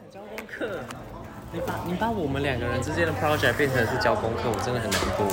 交功课，你把我们两个人之间的 project 变成是交功课，我真的很难过。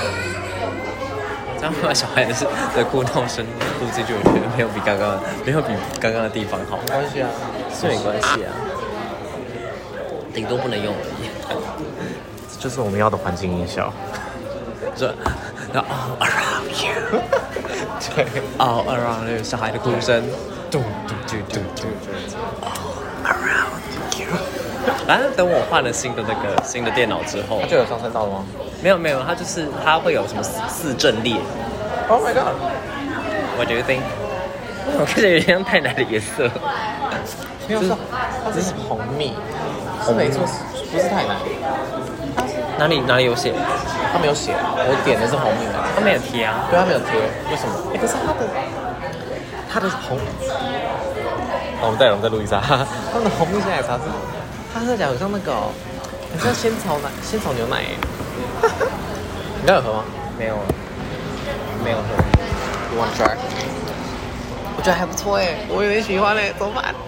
这样把小孩的哭闹声录进去，我觉得没有比刚刚的地方好。 没关系啊， 是没关系啊，顶多不能用而已。 就是我们要的环境音效。 这 all around you， 对 ，all around you， 小孩的哭声，嘟嘟嘟嘟嘟 ，all around you。反正等我换了新的电脑之后， 它就有上升到了吗？ 没有，它会有什么四阵列。 Oh my god！ What do you think？ 我看起来有点像太奶的颜色。 没有，它只是红蜜，是没错，不是太奶。 哪里有写？ 它没有写，我点的是红蜜的。 它没有贴啊。 对，它没有贴，为什么？可是它的红，我们再录一下，它的红蜜鲜奶茶是，它喝起来很像那个，很像仙草牛奶耶。你刚有喝吗？ 没有喝。 You want to try？ 我觉得还不错哎，我有点喜欢嘞，怎么办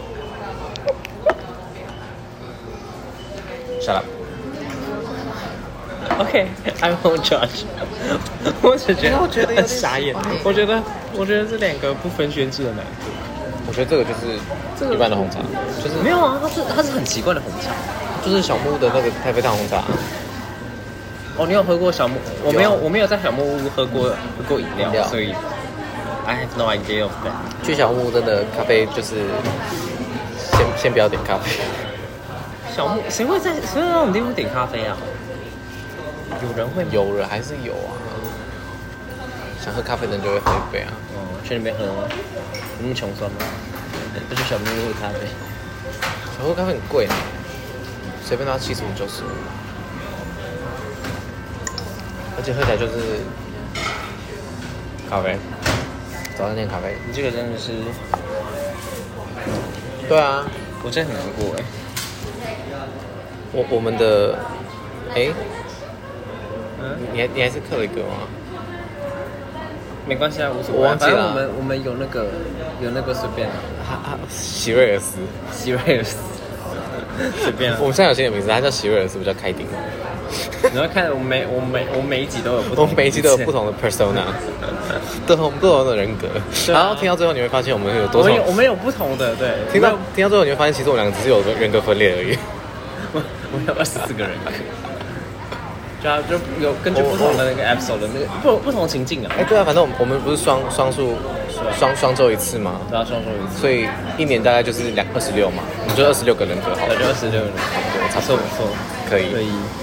？Shut up。OK，I won't judge。我只觉得很傻眼。我觉得这两个不分轩轾的难度。 我觉得这个就是一般的红茶，就是没有啊，它是很奇怪的红茶， 就是小木屋的那个太妃糖红茶。 哦，你有喝过小木？我没有在小木屋喝过饮料，所以 I have no idea of that。 去小木屋真的咖啡就是先不要点咖啡。 小木谁会在那种地方点咖啡啊？有人会吗？ 有人还是有啊，想喝咖啡的人就会喝一杯啊。 哦，去那边喝吗？有那么穷酸吗？就去小木屋喝咖啡。 小木屋咖啡很贵呢，随便都要75、95。而且喝起来就是咖啡，早餐店咖啡。 你这个真的是， 对啊， 我真的很难过哎。 我们的，你还是刻了一个吗？ 没关系啊，无所谓。 我忘记了。 反正我们有那个随便。 席瑞尔斯， 随便啊。 我们现在有新的名字，他叫席瑞尔斯，不叫凯丁。 你要看我每一集都有不同， 我们每一集都有不同的 persona， 不同的人格。然后听到最后你会发现我们有多少， 我们有不同的对。 听到最后你会发现，其实我们两个只是有人格分裂而已。 我有24个人格。就有根据不同的那个 episode 的那个不同情境啊。 对啊，反正我们不是双周一次吗？ 对啊，双周一次。 所以一年大概就是26嘛，你就26个人格好了。 对，就26个人格，差不多，不错， 可以。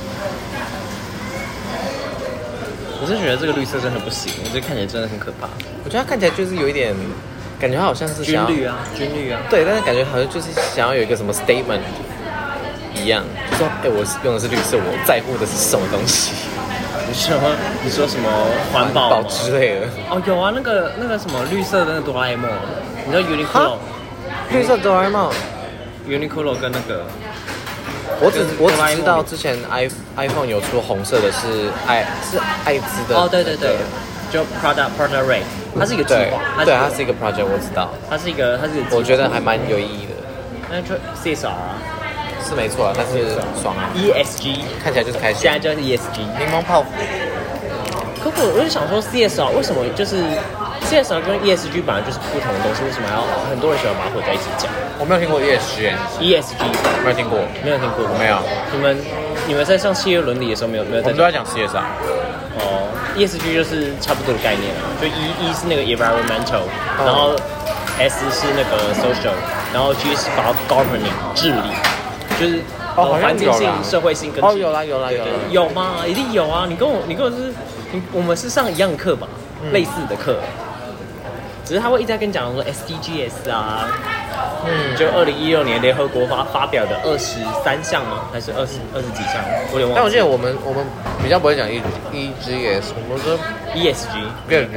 我是觉得这个绿色真的不行，我觉得看起来真的很可怕。 我觉得它看起来就是有一点，感觉它好像是军绿啊。 对，但是感觉好像就是想要有一个什么 statement 一样，就说我用的是绿色，我在乎的是什么东西。 你说什么环保之类的？ 哦，有啊，那个什么绿色的那个哆啦 A 梦，你知道 Uniqlo？ 绿色哆啦 A 梦 ，Uniqlo 跟那个。 我只知道之前 iPhone 有出红色的是艾滋的。 哦，对，就 Prada Ray， 它是一个计划， 对，它是一个 project， 我知道。 它是一个， 我觉得还蛮有意义的。 那就 CSR 啊， 是没错啊，但是爽啊。 ESG 看起来就是开心。 现在就是 ESG 柠檬泡芙。 可我就想说 CSR 为什么就是 CSR 跟 ESG 本来就是不同的东西，为什么要很多人喜欢把它混在一起讲？ 我没有听过 ESG， 没有听过， 没有听过， 没有。 你们在上企业伦理的时候没有？ 我们都在讲 CSR。 哦 ，ESG 就是差不多的概念啊，就E是那个 environmental， 然后 S 是那个 social， 然后 G 是把 governing 治理，就是环境性、社会性跟有啦， 有吗？一定有啊！你跟我是，我们是上一样的课吧？类似的课，只是他会一直在跟你讲说 SDGs 啊，就2016年联合国发表的23项吗？还是20几项？我有点忘了。 但我记得我们比较不会讲 EGS， 我们说 ESG。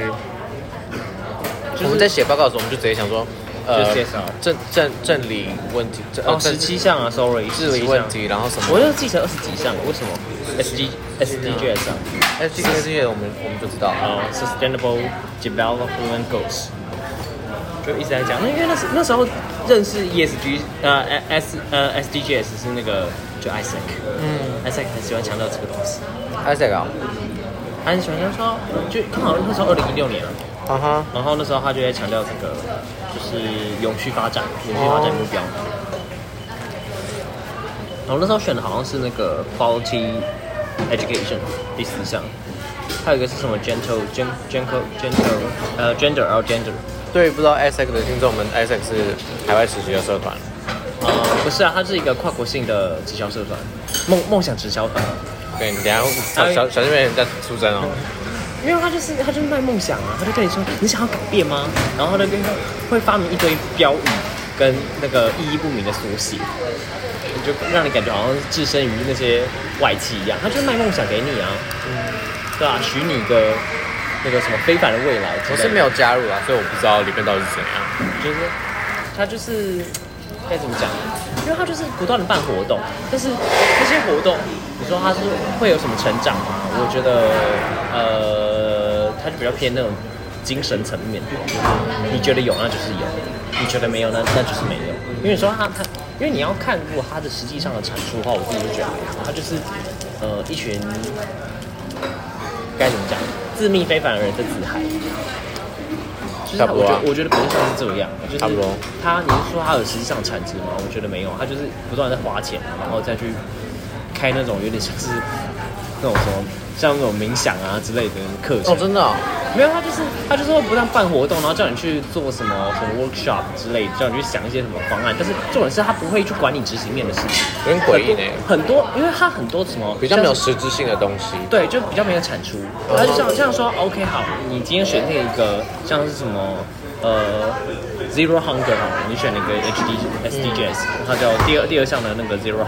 我们在写报告的时候，我们就直接想说，治理问题 ，17项啊 ，sorry， 治理问题，然后什么？ 我就记成20几项，为什么 SDGs 啊 ？SDGs 我们就知道 ，Sustainable Development Goals。 就一直在讲。那因为那时候认识 ESG SDGs 是那个就 Isaac，Isaac 很喜欢强调这个东西。 Isaac 啊， 他很喜欢说，就刚好那时候2016年了。然后那时候他就在强调这个，就是永续发展目标。然后那时候选的好像是那个 quality education 第4项，还有一个是什么 gender。 对，不知道 Isaac 的听众们 ，Isaac 是海外实习的社团。 不是啊，它是一个跨国性的直销社团，梦想直销团。 对，你等一下小心被人家出征哦。 因为他就是卖梦想啊，他就跟你说你想要改变吗？然后他就会发明一堆标语跟那个意义不明的缩写，就让你感觉好像置身于那些外企一样。他就卖梦想给你啊，对啊，许你个那个什么非凡的未来。 我是没有加入啊，所以我不知道里面到底是怎样。 就是他就是该怎么讲？因为他就是不断的办活动，但是这些活动，你说他是会有什么成长吗？我觉得他就比较偏那种精神层面，就是你觉得有那就是有，你觉得没有那就是没有。因为你说他，因为你要看如果他的实际上的产出的话，我自己就觉得他就是一群该怎么讲自命非凡的人在自嗨。就是我觉得比较像是这样，就是你是说他有实际上产值吗？我觉得没有，他就是不断在花钱，然后再去开那种有点像是那种什么像那种冥想啊之类的课程。 真的哦？ 没有，他就是会不断办活动，然后叫你去做什么 workshop 之类的，叫你去想一些什么方案。但是重点是他不会去管你执行面的事情， 有点诡异呢。 很多，因为他很多什么比较没有实质性的东西，对， 就比较没有产出。他就像说 OK 好，你今天选定一个像是什么Zero Hunger 好，你选那个 SDGs，它叫第二项的那个 Zero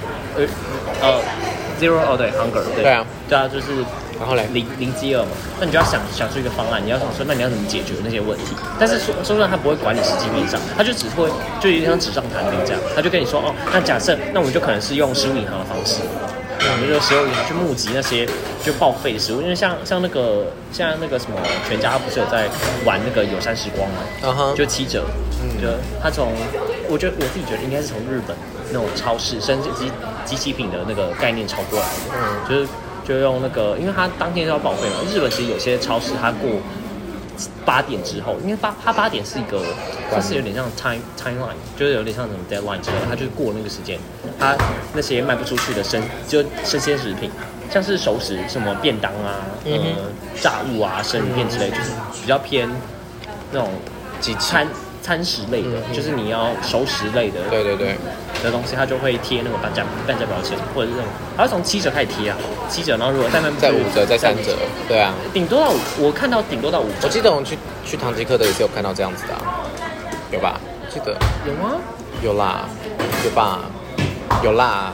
Hunger，Zero 对 Hunger 对啊，就是然后嘞零饥饿嘛，那你就要想出一个方案，你要想说那你要怎么解决那些问题？但是说实在他不会管你实际面上，他就只会就有点像纸上谈兵这样，他就跟你说那假设那我们就可能是用食物银行的方式。我们就食物银行去募集那些就报废的食物，因为像那个现在那个什么全家不是有在玩那个友善时光嘛，就7折，就他我自己觉得应该是从日本那种超市甚至机器品的那个概念抄过来的，就用那个，因为他当天就要报废嘛。日本其实有些超市它过8点之后，因为它8点是一个，它是有点像 timeline， 就是有点像什么 deadline 之类的，它就是过那个时间，它那些卖不出去的生鲜食品，像是熟食什么便当啊，炸物啊，生鱼片之类，就是比较偏那种餐食类的，就是你要熟食类的， 对的东西，它就会贴那个半价标签，或者是那种，它会从7折开始贴啊，7折，然后如果再5 折，再3折，对啊， 顶多到我看到顶多到5折。 我记得我们去唐吉诃德也是有看到这样子的，有吧？记得有吗？ 有啦，有吧？有啦。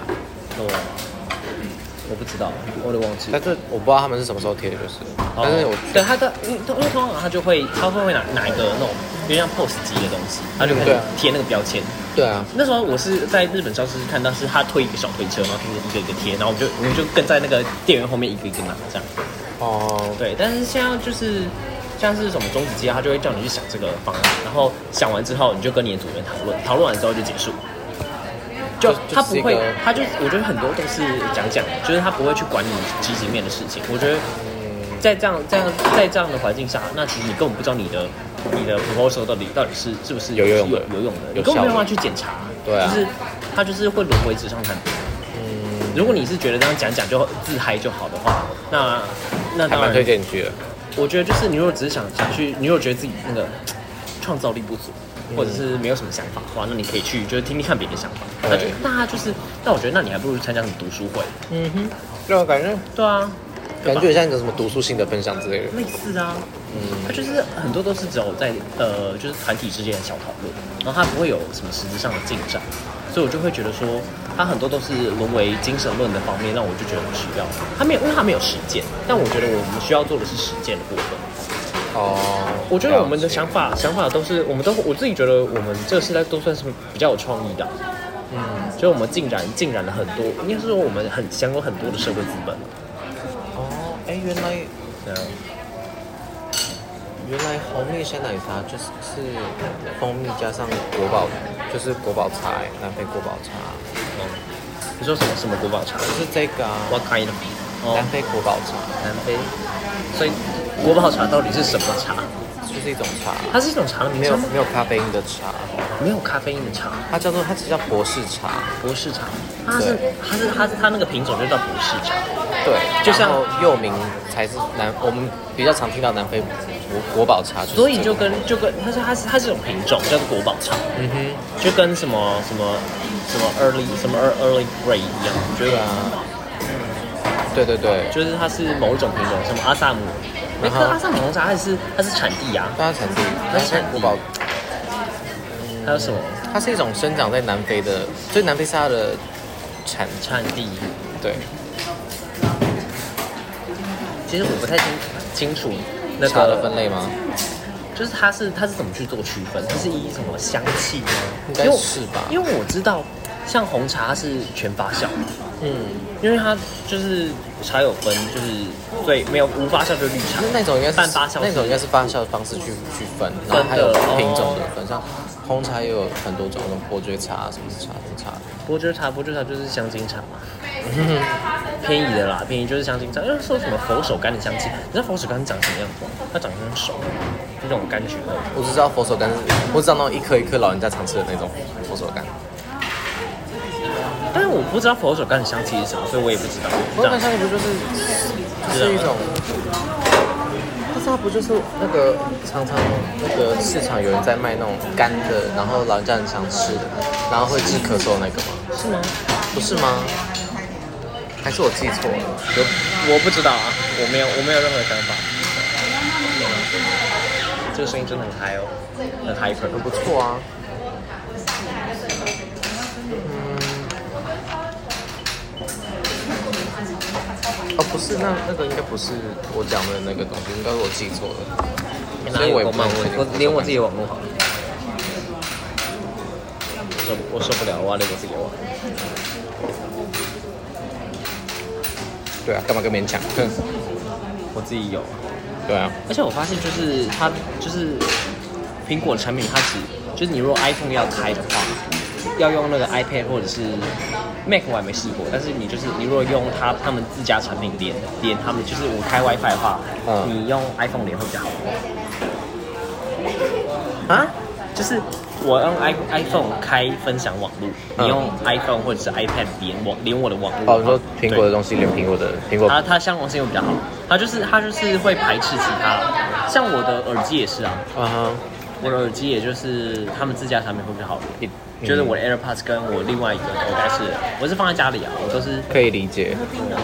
我不知道，我都忘记。 但是我不知道他们是什么时候贴的，就是。但是对他的，因为通常他会拿一个那种有点像 POS 机的东西，他就开始贴那个标签。 对啊。 那时候我是在日本超市看到，是他推一个小推车，然后开始一个一个贴，然后我们就跟在那个店员后面一个一个拿这样。对，但是现在就是像是什么终止机，他就会叫你去想这个方案，然后想完之后你就跟你的组员讨论完之后就结束。就他不会，他就我觉得很多都是讲，就是他不会去管你执行面的事情。我觉得在这样的环境下，那其实你根本不知道你的 proposal 到底是不是有用的，你根本没有办法去检查。 对啊， 就是他就是会沦为纸上谈兵。如果你是觉得这样讲就自嗨就好的话，那当然还蛮推荐你去的。 我觉得就是你如果只是想去，你如果觉得自己那个创造力不足。或者是没有什么想法，哇，那你可以去就是听听看别人的想法。那我觉得那你还不如参加什么读书会。 对啊，感觉对啊， 感觉像一个什么读书性的分享之类的。 类似啊，它就是很多都是只有在就是团体之间的小讨论，然后它不会有什么实质上的进展，所以我就会觉得说，它很多都是沦为精神论的方面，让我就觉得不需要。因为它没有实践，但我觉得我们需要做的是实践的部分。我觉得我们的想法都是，我自己觉得我们这个时代都算是比较有创意的。所以我们浸染了很多，应该是说我们享有很多的社会资本。 原来原来红蜜鲜奶茶就是蜂蜜加上国宝，就是国宝茶，南非国宝茶。 你说什么国宝茶？ 就是这个啊。 What kind of？ 南非国宝茶。 南非。所以国宝茶到底是什么茶？ 就是一种茶。 它是一种茶的名称吗？ 没有咖啡因的茶。 没有咖啡因的茶。 它叫博士茶。 博士茶。它那个品种就叫博士茶。 对。 就像又名才是我们比较常听到南非国宝茶。 所以就跟它是一种品种叫做国宝茶。嗯哼。就跟什么 early grey 一样，对啊。 对对对， 就是它是某一种品种，什么阿萨姆。可阿萨姆红茶它是产地啊， 它是产地，它是国宝。 还有什么？ 它是一种生长在南非的，所以南非是它的产地。对。 其实我不太清楚那个茶的分类吗？ 就是它是怎么去做区分？它是以什么香气吗？ 应该是吧。 因为我知道，像红茶它是全发酵。因为它就是茶有分，就是最无发酵就是绿茶， 那种应该是半发酵， 那种应该是发酵的方式去分，然后还有品种的分，像红茶也有很多种，那种伯爵茶什么茶。 伯爵茶就是香精茶嘛，便宜的啦，便宜就是香精茶。因为说什么佛手柑的香气，你知道佛手柑长什么样子吗？它长得像手，就那种柑橘类。 我只知道佛手柑，我只知道那种一颗一颗老人家常吃的那种佛手柑。 但是我不知道佛手柑的香气是什么，所以我也不知道。 佛手柑香气不就是一种？但是它不就是那个常常那个市场有人在卖那种干的，然后老人家很想吃的，然后会治咳嗽那个吗？ 是吗？ 不是吗？还是我记错了？ 我不知道啊，我没有任何想法。这个声音真的很嗨哦，很 hyper， 很不错啊。哦，不是，那个应该不是我讲的那个东西，应该是我记错了。所以我也不我连我自己的网络好了，我受不了，我要连我自己的网。 对啊，干嘛跟别人抢？ 我自己有。 对啊。 而且我发现就是它就是苹果的产品，它就是你如果 iPhone 要开的话，要用那个 iPad 或者是 Mac 我还没试过，但是你如果用他们自家产品连他们就是我开 WiFi 的话，你用 iPhone 连会比较好。啊？就是我用 iPhone 开分享网络，你用 iPhone 或者是 iPad 连我的网络。 哦，你说苹果的东西连苹果。 它相容性会比较好，它就是会排斥其他，像我的耳机也是啊。我的耳机也就是他们自家产品会比较好一点。就是我的 AirPods 跟我另外一个头戴式，我是放在家里啊，我都是可以理解。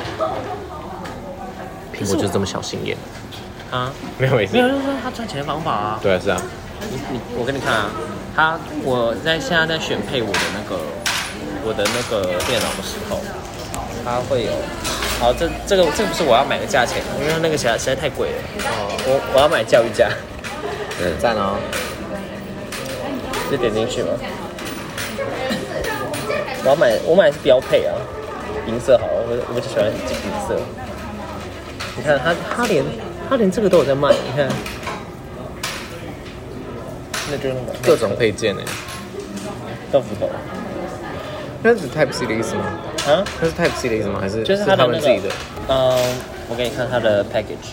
苹果就是这么小心眼啊？ 没有，就是说他赚钱的方法啊。 对啊，是啊。 我给你看啊，我现在在选配我的那个电脑的时候，它会有。好，这个不是我要买的价钱，因为它那个实在太贵了。我要买教育价。 赞哦。 就点进去嘛。我买的是标配啊，银色好了，我就喜欢银色。你看他连这个都有在卖，你看，那就是各种配件哎， 豆腐头。 那是 Type C 的意思吗？ 啊？ 那是 Type C 的意思吗？还是就是他们自己的？ 我给你看它的 package，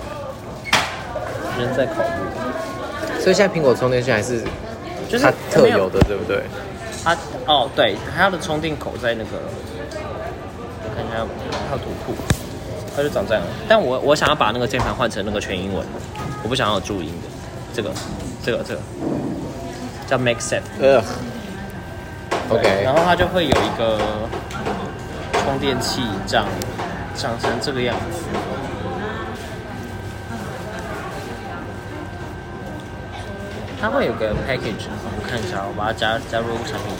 人在考虑。 所以现在苹果充电线还是它特有的，对不对？ 对，它的充电口在那个，我看一下它图库，它就长这样。但我想要把那个键盘换成那个全英文，我不想要有注音的。这个叫 MagSafe。 OK。 然后它就会有一个充电器长成这个样子。它会有个 package， 我看一下，我把它加入产品。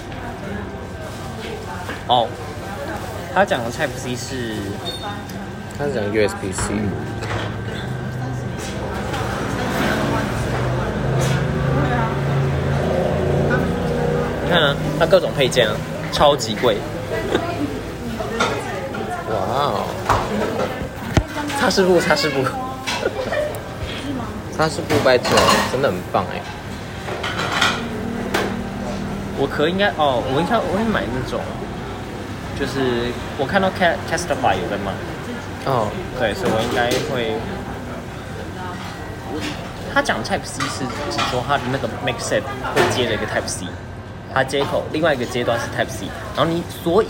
他讲的 Type C 是， 他是讲 USB-C。 你看啊，它各种配件啊，超级贵。 哇哦！ 擦拭布。 它是590，真的很棒哎。 我会买那种，就是我看到 Castify 有在卖。 哦， 对，所以我应该会。他讲 Type C 是指说他的那个 MagSafe 会接了一个 Type C， 它接口另外一个阶段是 Type C， 然后所以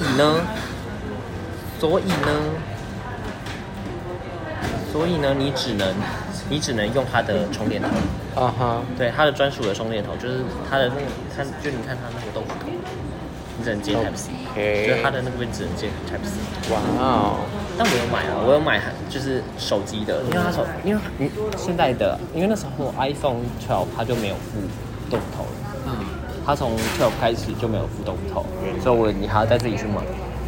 呢，你只能用它的充电头。对，它的专属的充电头就是它的那个，就你看它那个豆腐头，你只能接 Type C， 就是它的那个位置只能接 Type C。 哇哦！ 但我有买就是手机的，因为现在的，因为那时候 iPhone 12它就没有附豆腐头了，它从12开始就没有附豆腐头，所以你还要再自己去买，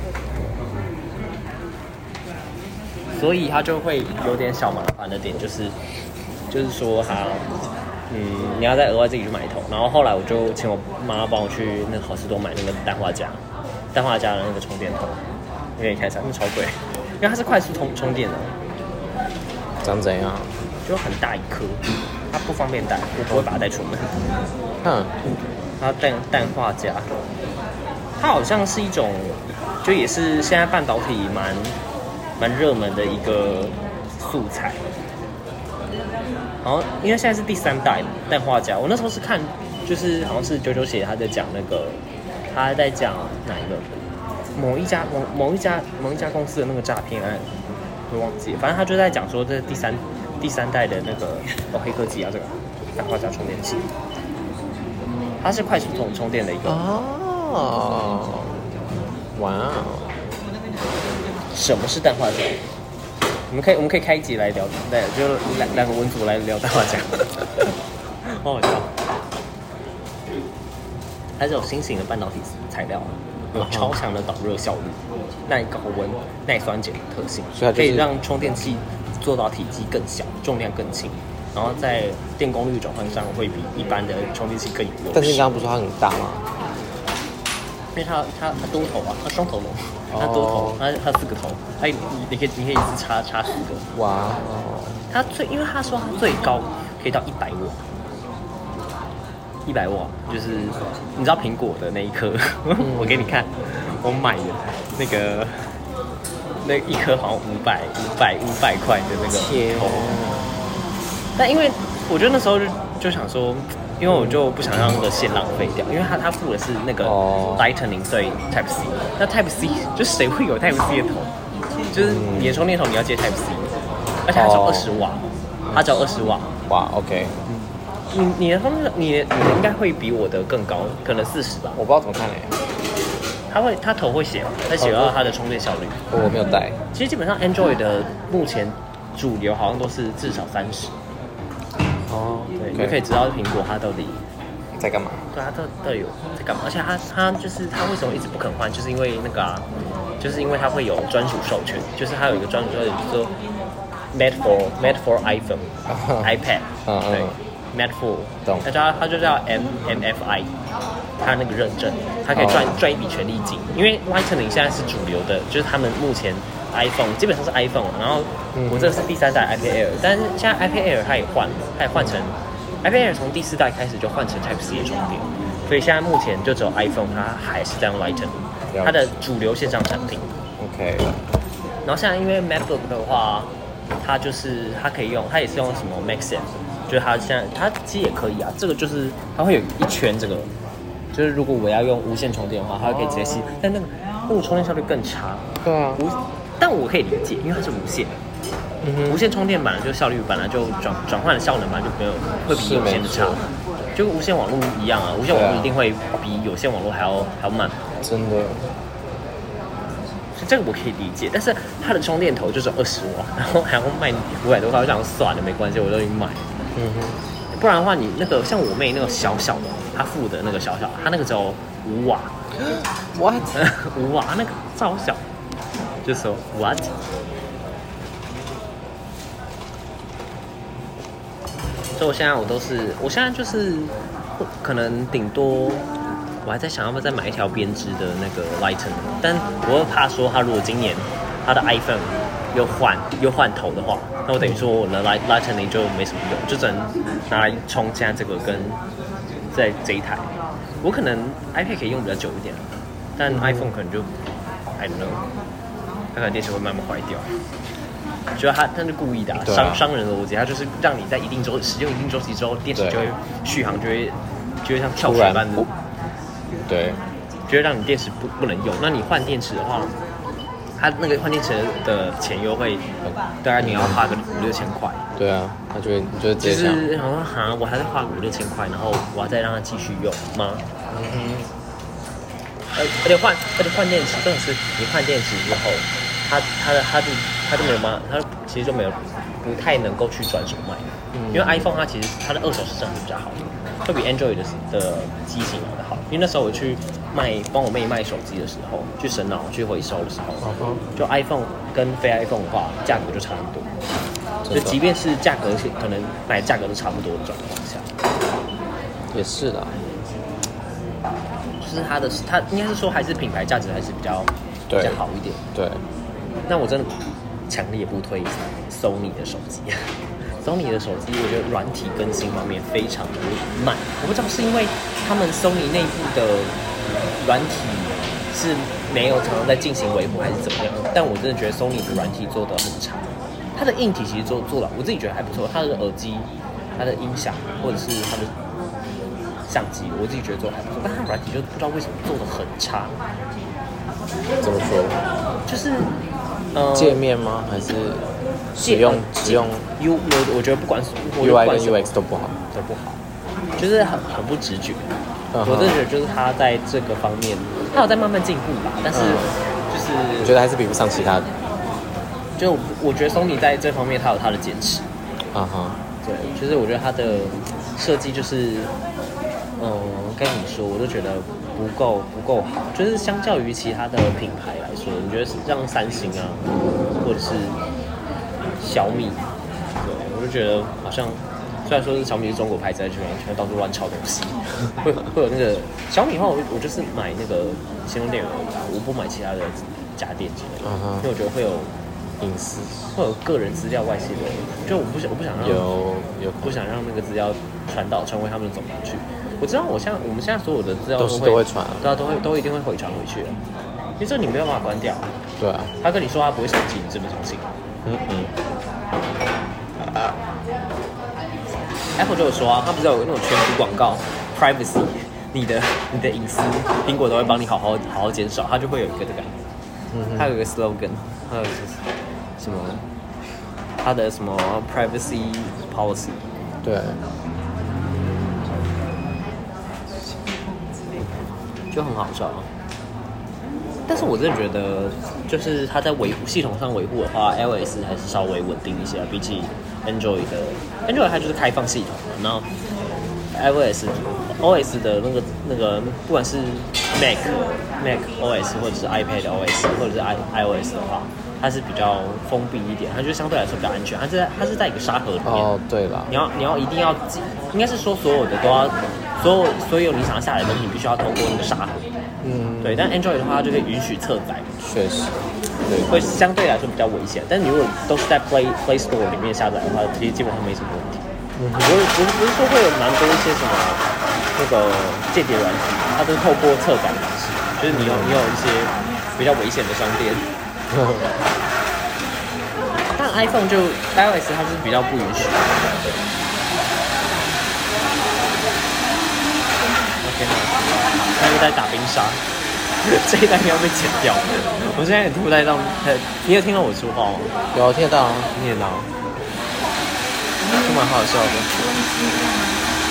所以它就会有点小麻烦的点就是说它，你要再额外自己去买一头，然后后来我就请我妈帮我去那个好市多买那个氮化镓的那个充电头，给你看一下，那超贵。因为它是快速充电的， 长怎样？ 就很大一颗，它不方便带，我不会把它带出门。它氮化镓，它好像是一种，就也是现在半导体蛮热门的一个素材。然后因为现在是第3代氮化镓，我那时候是看，就是好像是九写他在讲那个，他在讲哪一个？某一家公司的那个诈骗案，我忘记了，反正他就在讲说这第三代的那个黑科技啊，这个氮化镓充电器，它是快速充电的一个。 哇哦！ 什么是氮化镓？我们可以开一集来聊，对，就两个文组来聊氮化镓，好好笑。它是有新型的半导体材料。有超强的导热效率、耐高温、耐酸碱的特性， 所以可以让充电器做到体积更小、重量更轻，然后在电功率转换上会比一般的充电器更有优势。 但是你刚刚不是说它很大吗？ 因为它多头啊，它双头龙，它多头，它4个头，你可以一次插4个。 哇！ 它因为他说它最高可以到100瓦。100瓦，就是你知道苹果的那一颗，我给你看，我买的那一颗好像500块的那个头，但因为我觉得那时候就想说，因为我就不想让那个线浪费掉，因为它附的是那个 Lightning 对 Type C， 那 Type C 就谁会有 Type C 的头？就是你的充电头你要接 Type C， 而且它只有20瓦，它只有20瓦。 哇 ，OK。 你的应该会比我的更高，可能40吧。 我不知道怎么看他头会写，他写到它的充电效率。 我没有带。 其实基本上 Android 的目前主流好像都是至少30。对，你就可以知道苹果它到底在干嘛。 对，它到底有在干嘛？而且它就是它为什么一直不肯换，就是因为那个就是因为它会有专属授权，就是它有一个专属授权，就是说 made for iPhone、iPad， 对。Made for， 它就叫 MFI， 它那个认证，它可以赚一笔权利金。因为 Lightning 现在是主流的，就是他们目前 iPhone 基本上是 iPhone， 然后我这个是第3代 iPad Air， 但是现在 iPad Air 它也换成 iPad Air 从第4代开始就换成 Type C 的充电，所以现在目前就只有 iPhone 它还是在用 Lightning， 它的主流线上产品。 OK。 然后现在因为 MacBook 的话，它可以用，它也是用什么 MagSafe。就是它现在它其实也可以啊，这个就是它会有一圈这个，就是如果我要用无线充电的话，它可以直接吸，但那个充电效率更差。 对啊， 但我可以理解，因为它是无线，无线充电本来就效率本来就转换的效能本来就没有会比有线的差，就跟无线网络一样啊，无线网络一定会比有线网络还要慢， 真的。 所以这个我可以理解，但是它的充电头就是20瓦，然后还要卖500多块，我想算了没关系，我都已经买了。不然的话，你那个像我妹那个小小的，她附的那个小小，她那个只有5瓦。 What？ 5瓦那个超小，就说 What？ 所以我现在就是可能顶多，我还在想要不要再买一条编织的那个 Lightning， 但我又怕说他如果今年他的 iPhone 有换头的话，那我等于说我的 Lightning 就没什么用，就只能拿来充现在这个跟在这一台。我可能 iPad 可以用比较久一点，但 iPhone 可能就 I don't know， 它可能电池会慢慢坏掉。觉得他是故意的、商人的逻辑，他就是让你在使用一定周期之后，电池就会续航就会像跳水般的， 对， 就会让你电池不能用。那你换电池的话，它那个换电池的钱又会大概你要花个5-6千块。 对啊，他就会直接想， 就是好像我还是花5-6千块，然后我要再让它继续用吗？而且换电池，重点是你换电池之后，它就没有吗？它其实就没有不太能够去转手卖，因为 iPhone 它其实它的二手市场是比较好的，会比 Android 的机型来的好。因为那时候我去帮我妹卖手机的时候，去神脑去回收的时候，就 iPhone 跟非 iPhone 的话，价格就差很多。就即便是价格可能买价格都差不多的状况下， 也是啦。 就是它应该是说还是品牌价值还是比较好一点。 对。 那我真的强烈不推 Sony 的手机。Sony 的手机，我觉得软体更新方面非常的慢。我不知道是因为他们 Sony 内部的软体是没有常常在进行维护，还是怎么样？但我真的觉得 Sony 的软体做得很差。它的硬体其实做了，我自己觉得还不错。它的耳机、它的音响，或者是它的相机，我自己觉得做得还不错。但它软体就不知道为什么做得很差。 怎么说？ 就是界面吗？还是使用我觉得不管 UI 跟 UX 都不好， 就是很不直觉。我真的觉得就是他在这个方面，他有在慢慢进步吧，但是就是我觉得还是比不上其他的。 就我觉得 Sony 在这方面他有他的坚持。对，就是我觉得他的设计就是该怎么说，我都觉得不够好。就是相较于其他的品牌来说，你觉得是像三星啊，或者是小米，对，我就觉得好像虽然说是小米是中国牌子，全到处乱抄东西，会有那个小米的话，我就是买那个行动电源而已，我不买其他的家电之类的，因为我觉得会有隐私， 会有个人资料外泄的，就我不想让不想让那个资料传回他们的总部去。我知道我们现在所有的资料都会传， 对啊，都一定会回传回去的，因为这你没有办法关掉。 对啊， 他跟你说他不会审计，你真的相信？Apple 就有说啊，他不是有那种全幅广告 ，privacy， 你的隐私，苹果都会帮你好好减少，它就会有一个这个，它有一个 slogan， 还有什么，它的什么 privacy policy， 对， 就很好笑。但是我真的觉得，就是它在系统上维护的话 ，iOS 还是稍微稳定一些，比起 Android 它就是开放系统的，然后 OS 的那个，不管是 Mac OS 或者是 iPad OS 或者是 iOS 的话，它是比较封闭一点，它就相对来说比较安全。它是在一个沙盒里面。 对了， 你要一定要，应该是说所有的都要，所有你想要下载的东西，你必须要通过那个沙盒。对。但 Android 的话，它就可以允许侧载。 确实。对， 会相对来说比较危险，但你如果都是在 Play Store 里面下载的话，其实基本上没什么问题。不是说会有蛮多一些什么那个间谍软体，它都是透过侧载的方式，就是你有一些比较危险的商店。但 iPhone 就 iOS 它是比较不允许。OK， 他又在打冰沙。这一段要被剪掉，我现在也听不太到。你有听到我说话吗？ 有听得到， 听得到，就蛮好笑的。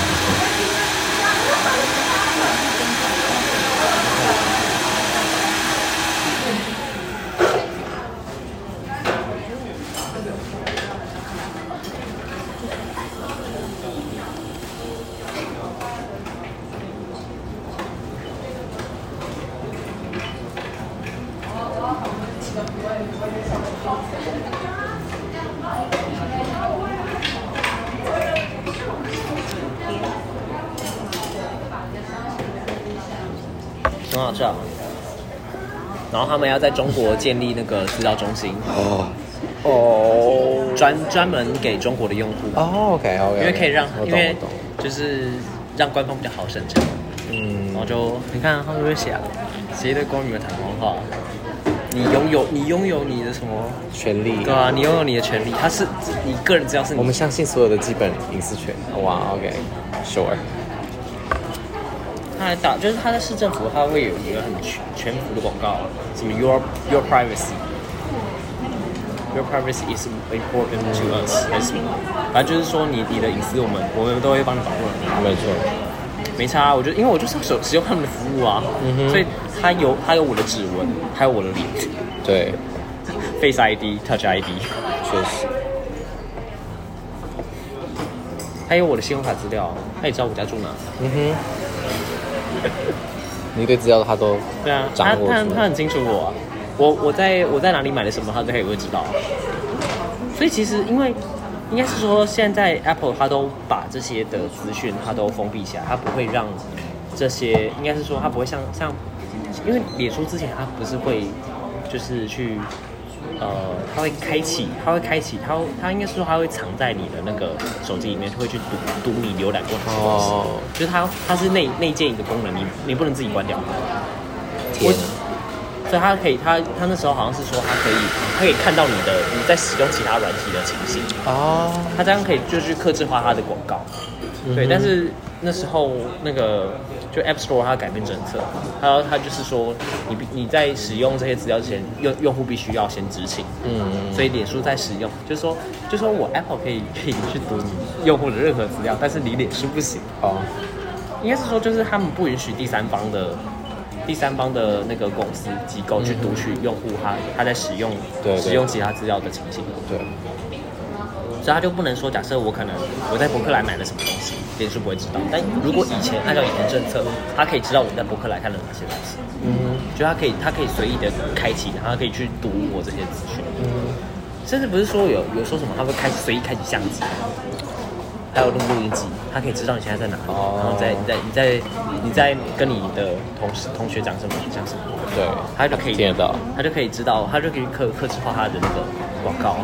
很好笑，然后他们要在中国建立那个资料中心， 哦， 专门给中国的用户。 哦，OK， 因为可以让，因为懂就是让官方比较好生产。然后就你看他们会写谁的光你们谈黄话，你拥有你的什么权利？ 对啊，你拥有你的权利，它是你个人资料是你。 我们相信所有的基本隐私权。哇 ，OK，Sure。 他还打，就是他在市政府，他会有一个很全幅的广告，什么 Your privacy is important to us， 还是什么，反正就是说你的隐私，我们都会帮你保护你。 没错。 没差，我觉得，因为我就是要使用他们的服务啊，所以他有我的指纹，还有我的脸， 对 ，Face ID、Touch ID， 确实， 还有我的信用卡资料，他也知道我家住哪。 你对资料他都对啊， 掌握他很清楚我啊，我在哪里买了什么，他也会知道。所以其实因为。应该是说，现在 Apple 它都把这些的资讯它都封闭起来，它不会让这些，应该是说它不会像，因为脸书之前它不是会就是去它会开启，它应该是说它会藏在你的那个手机里面，会去读你浏览过的东西，就是它是内建一个功能，你不能自己关掉。所以他那时候好像是说他可以看到你在使用其他软体的情形他这样可以就是客制化他的广告，对。但是那时候那个就 App Store 它改变政策，他就是说你在使用这些资料之前，用户必须要先知情，所以脸书在使用，就是说我 Apple 可以去读你用户的任何资料，但是你脸书不行应该是说就是他们不允许第三方的那个公司机构去读取用户他在使用其他资料的情形， 对， 所以他就不能说，假设我在博客来买了什么东西，脸书不会知道。但如果按照以前政策，他可以知道我在博客来看了哪些东西，就他可以随意的开启，然后他可以去读我这些资讯，甚至不是说有说什么他会随意开启相机。还有录音机，他可以知道你现在在哪里，然后你在跟你的同学讲什么， 对， 他就可以听得到， 他就可以知道，他就可以客制化他的那个广告。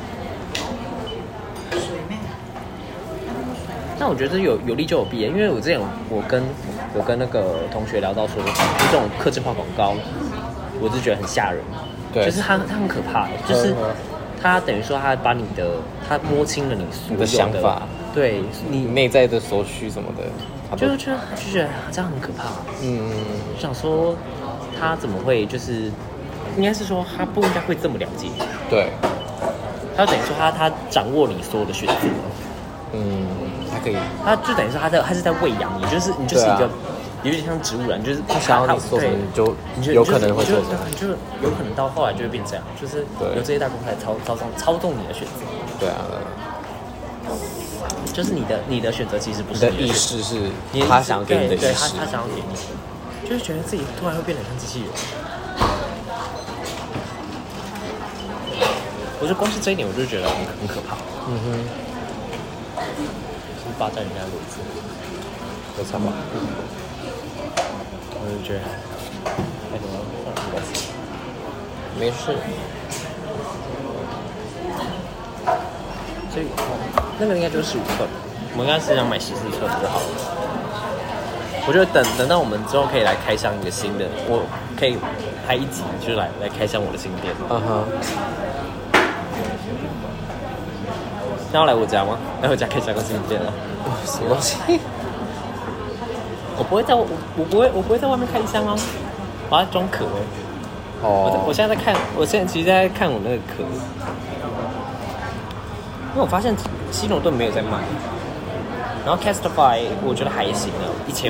但我觉得有利就有弊，因为我之前我跟那个同学聊到说，这种客制化广告，我是觉得很吓人，对，就是他很可怕，就是他等于说他摸清了你所有的想法。 对你内在的所需什么的， 就觉得这样很可怕。想说他怎么会就是应该是说他不应该会这么了解。对，他等于说他掌握你所有的选择。 他可以， 他就等于说他是在喂养你，你就是一个有点像植物人，就是他想要你做什么，你就有可能会做什么， 就有可能到后来就会变这样，就是由这些大公司来操纵你的选择。对啊。就是你的选择其实不是你的意识，是他想要给你的意识， 他想要给你，就是觉得自己突然会变得像机器人。我觉得光是这一点，我就觉得很可怕。是不是霸占人家的位置？ 有差吧？ 我就觉得还怎么放弃？ 没事。 所以那个应该就是15寸，我们应该是想买14寸就好了。我觉得等到我们之后可以来开箱一个新的，我可以拍一集，就来开箱我的新店。那要来我家吗？来我家开箱个新店了。 什么东西？ 我不会在外面开箱啊，我要装壳。我现在在看，其实在看我那个壳。因为我发现希罗顿没有在卖，然后 Castify 我觉得还行啊，1500。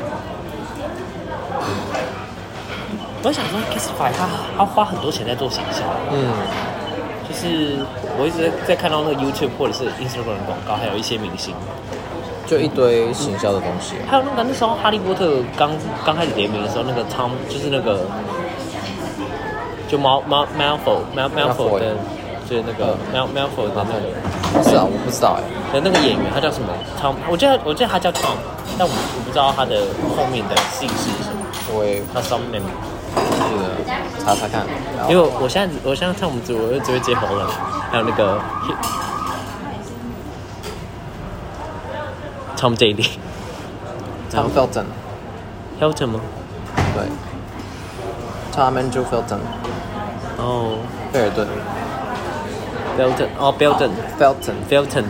我想说 Castify 他花很多钱在做行销，就是我一直在看到那个 YouTube 或者是 Instagram 的广告，还有一些明星， 就一堆行销的东西。 还有那时候哈利波特刚开始联名的时候，那个 Tom 就是那个就Malfoy 的。就是那个 Malfoy 的那个， 我不知道的那个演员他叫什么 Tom？ 我记得他叫 Tom， 但我不知道他的后面的姓氏是什么。他 some name。 去的，查查看。 因为我现在唱我们组，我就只会接喉咙，还有那个 Tom Daley。Tom Felton。Hilton 吗？ 对。Tom Andrew Felton。 哦。 贝尔顿。 Felton 哦 Felton。Felton。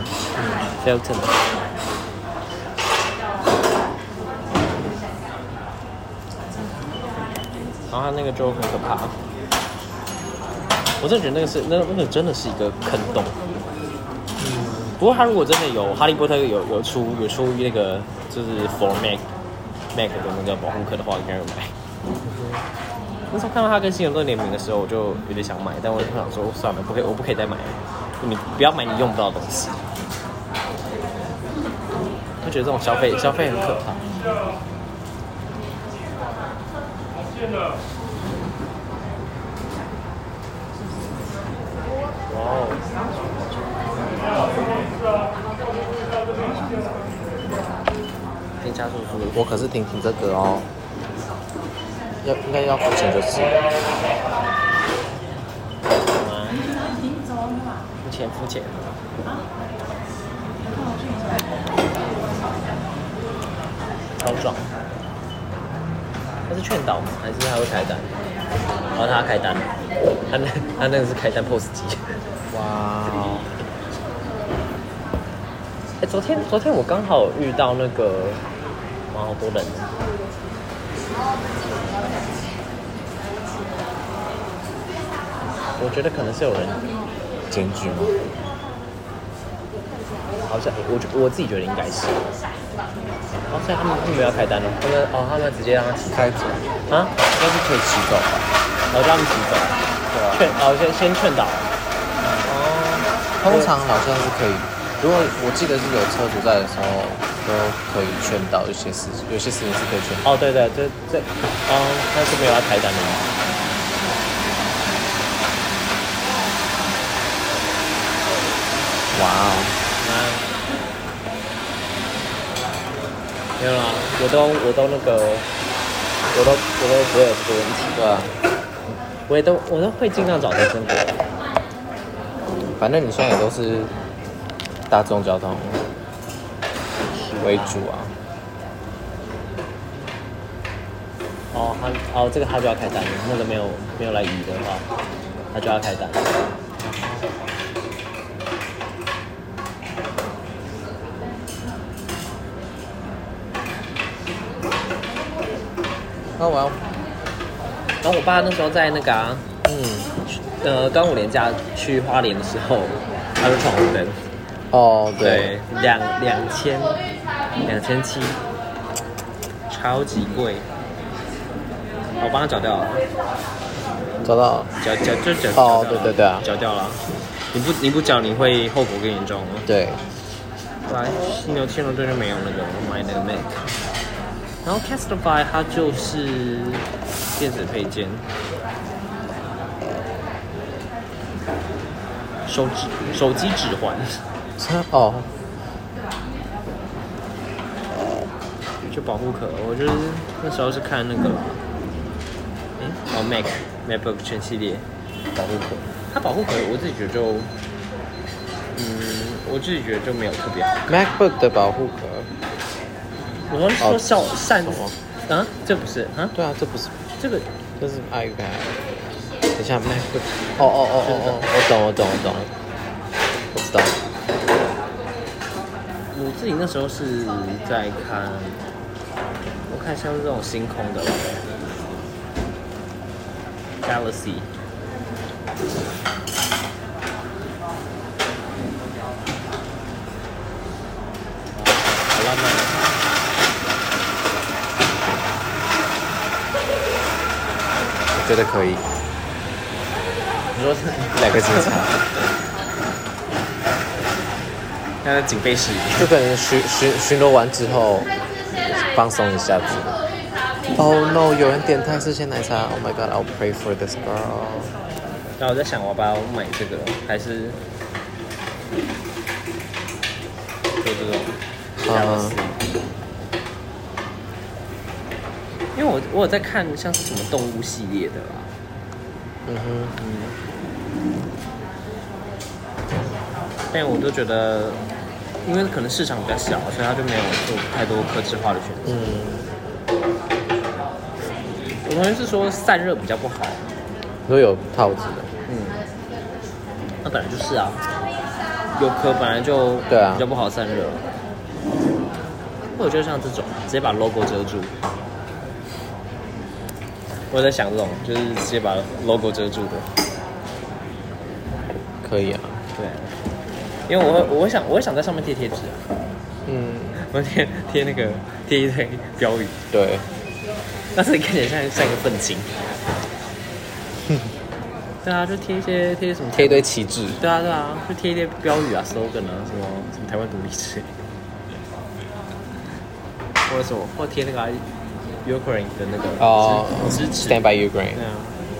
然后他那个就很可怕，我真的觉得那个真的是一个坑洞。不过他如果真的有哈利波特有出那个就是 for Mac 的那个保护壳的话，应该有买。那时候看到他跟新牛顿联名的时候，我就有点想买，但我就想说算了，我不可以再买了。你不要买你用不到的东西。我觉得这种消费很可怕。哇哦！听加速书， 我可是听这个哦，应该要付钱就是。 付钱。超爽！他是劝导吗？还是他会开单？然后他开单，他那个是开单 POS 机。 哇！ 哎，昨天我刚好遇到那个，哇，好多人。我觉得可能是有人检举吗？ 好像我自己觉得应该是。哦，所以他们并没有要开单了，他们直接让他骑开走啊， 应该是可以骑走吧？ 然后叫他们骑走，对啊，先劝导。哦， 通常好像是可以，如果我记得是有车主在的时候，都可以劝导有些事情是可以劝导。 哦，对，他是没有要开单的。 哇哦！ 没有啦，我都不会有这个问题， 对啊， 我都会尽量找的生活。 反正你现在也都是大众交通为主啊。 这个他就要开单了，那个没有来移的话，他就要开单。 哦， 然后我爸那时候在那个端午连假去花莲的时候，他就闯红灯。 哦，对 ，2700，超级贵。我帮他缴掉了。 找到了。 缴哦，对啊， 缴掉了。你不缴，你会后果更严重。 对。 来，犀牛天龙队就没有那个买那个 Mac。然后 Castify 它就是电子配件，手机指环。 哦。 就保护壳，我就是那时候是看那个，MacBook 全系列保护壳，它保护壳我自己觉得就没有特别好。 MacBook 的保护壳。 我说善啊，这不是啊？ 对啊，这不是这个， 这是 iPad。等一下 ，MacBook。哦，我懂，我知道。 我自己那时候是在看，我看像是这种星空的 Galaxy。好浪漫。 觉得可以。 你说 2个警察， 现在警备室里， 就可能巡逻完之后放松一下子。Oh no！ 有人点泰式鲜奶茶。Oh my god！I'll pray for this girl。 然后我在想，我要不要买这个，还是就这种？ 因为我有在看像是什么动物系列的啦。但我就觉得，因为可能市场比较小，所以他就没有做太多客制化的选择。我同学是说散热比较不好， 都有套子的。 那本来就是啊，有壳本来就比较不好散热。或者就像这种直接把 logo 遮住，我在想这种就是直接把 logo 遮住的， 可以啊。 对，因为我会想在上面贴贴纸啊。我贴那个贴一堆标语。 对。 但是你看起来像一个愤青。对啊，就贴什么？ 贴一堆旗帜。 对啊，就贴一堆标语啊 slogan 啊，什么台湾独立之类。或贴那个 Ukraine 的那个支持 Stand by Ukraine。 对啊。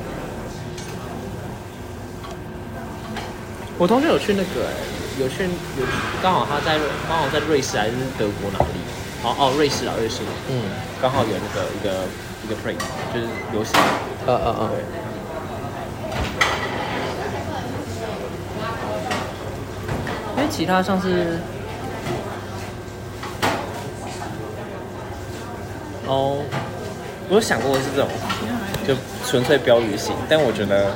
我同学有去那个有刚好在瑞士还是德国哪里？瑞士。刚好有那个一个 parade， 就是游行。对。因为其他像是。我有想过是这种，就纯粹标语型，但我觉得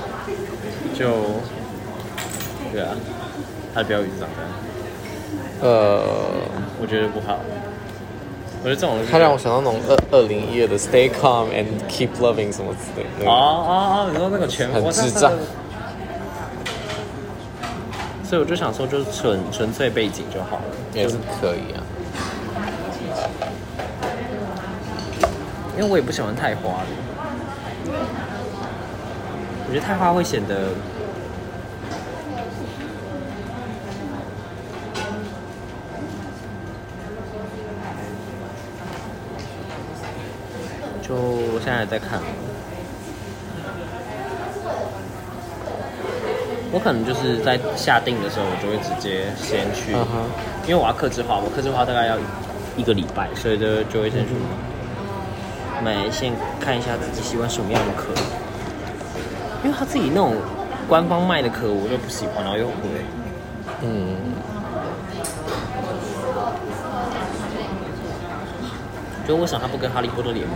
对啊，它的标语是长这样。我觉得不好。我觉得这种， 它让我想到那种2012的 Stay Calm and Keep Loving 什么之类的。 你说那个全很智障。 所以我就想说，就是纯粹背景就好了。 也是可以啊。 因为我也不喜欢太花的，我觉得太花会显得就我现在在看，我可能就是在下定的时候，我就会直接先去，因为我要客制化，我客制化大概要1个礼拜，所以就会先去。先看一下自己喜欢什么样的壳，因为他自己那种官方卖的壳我就不喜欢，然后又很贵。就为什么他不跟哈利波特联名？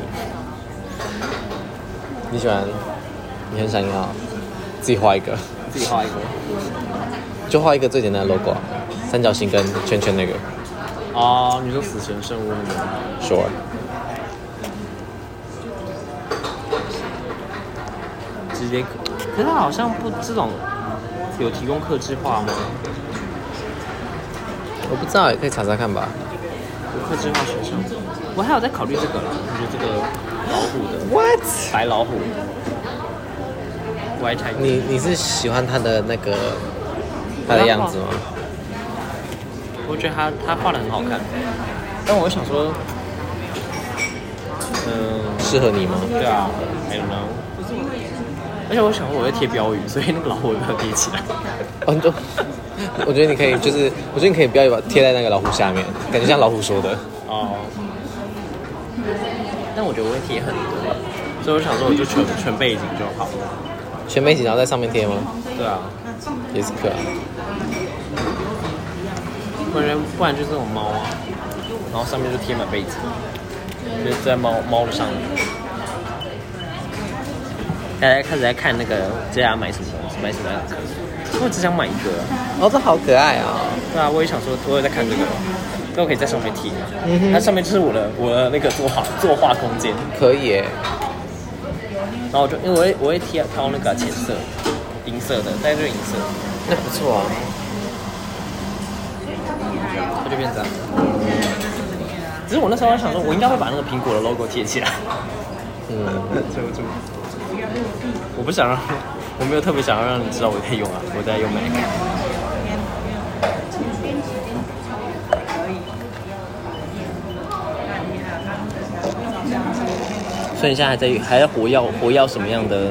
你很想要自己画一个？就画一个最简单的 logo， 三角形跟圈圈那个。 你说死神圣物那个 ？Sure。 直接可是他好像不这种有提供客制化吗？ 我不知道，也可以查查看吧。 有客制化选项，我还有在考虑这个啦。我觉得这个老虎的 What 白老虎，我还猜你是喜欢他的那个他的样子吗？ 我觉得他画得很好看，但我想说， 适合你吗？ 对啊 ，I don't know。而且我想我会贴标语，所以那个老虎也不要贴起来。 我觉得你可以，我觉得你可以标语把贴在那个老虎下面，感觉像老虎说的。 但我觉得我会贴很多，所以我想说我就全背景就好了。 全背景然后在上面贴吗？ 对啊， 也是可爱。 不然就是这种猫啊，然后上面就贴满背景，就是在猫的上面。大家开始在看那个这家买什么东西，买什么样的壳，我只想买一个。 这好可爱啊！ 对啊，我也想说，我也在看这个，那我可以在上面贴。它上面就是我的那个作画空间。 可以耶。 然后因为我会挑那个浅色、银色的，大概就是银色。 那不错啊。 它就变这样。只是我那时候想说，我应该会把那个苹果的 logo 贴起来。遮住。我不想我没有特别想要让你知道我在用啊，我在用 Mac。所以你现在还在活跃什么样的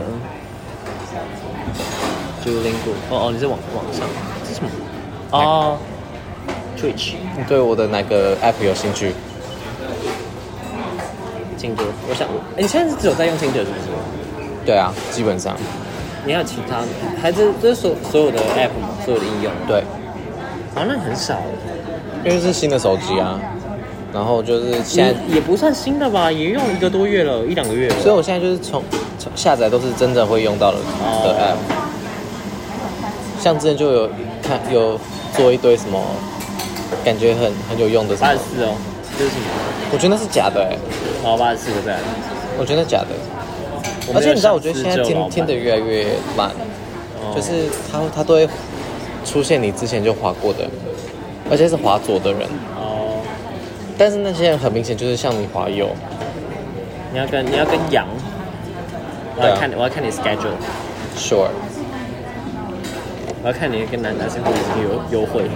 Duolingo？你是网上这是什么？Twitch。 你对我的哪个 app 有兴趣？ Tinder，我想，你现在是只有在用 Tinder 是不是？ 对啊，基本上。 你还有其他？还是这是所有的 app 吗？所有的应用？ 对。 啊，那很少， 因为是新的手机啊，然后就是现在也不算新的吧，也用1个多月了，1-2个月了。 所以我现在就是从下载都是真的会用到的 app，像之前就有做一堆什么，感觉很有用的什么。 84哦，这是什么？ 我觉得那是假的 84个赞。 我觉得假的。而且你知道，我觉得现在听得越来越慢，就是它都会出现你之前就滑过的，而且是滑左的人。 哦。 但是那些人很明显就是像你滑右。 你要跟羊。我要看你 schedule。Sure。我要看你跟男生会有优惠，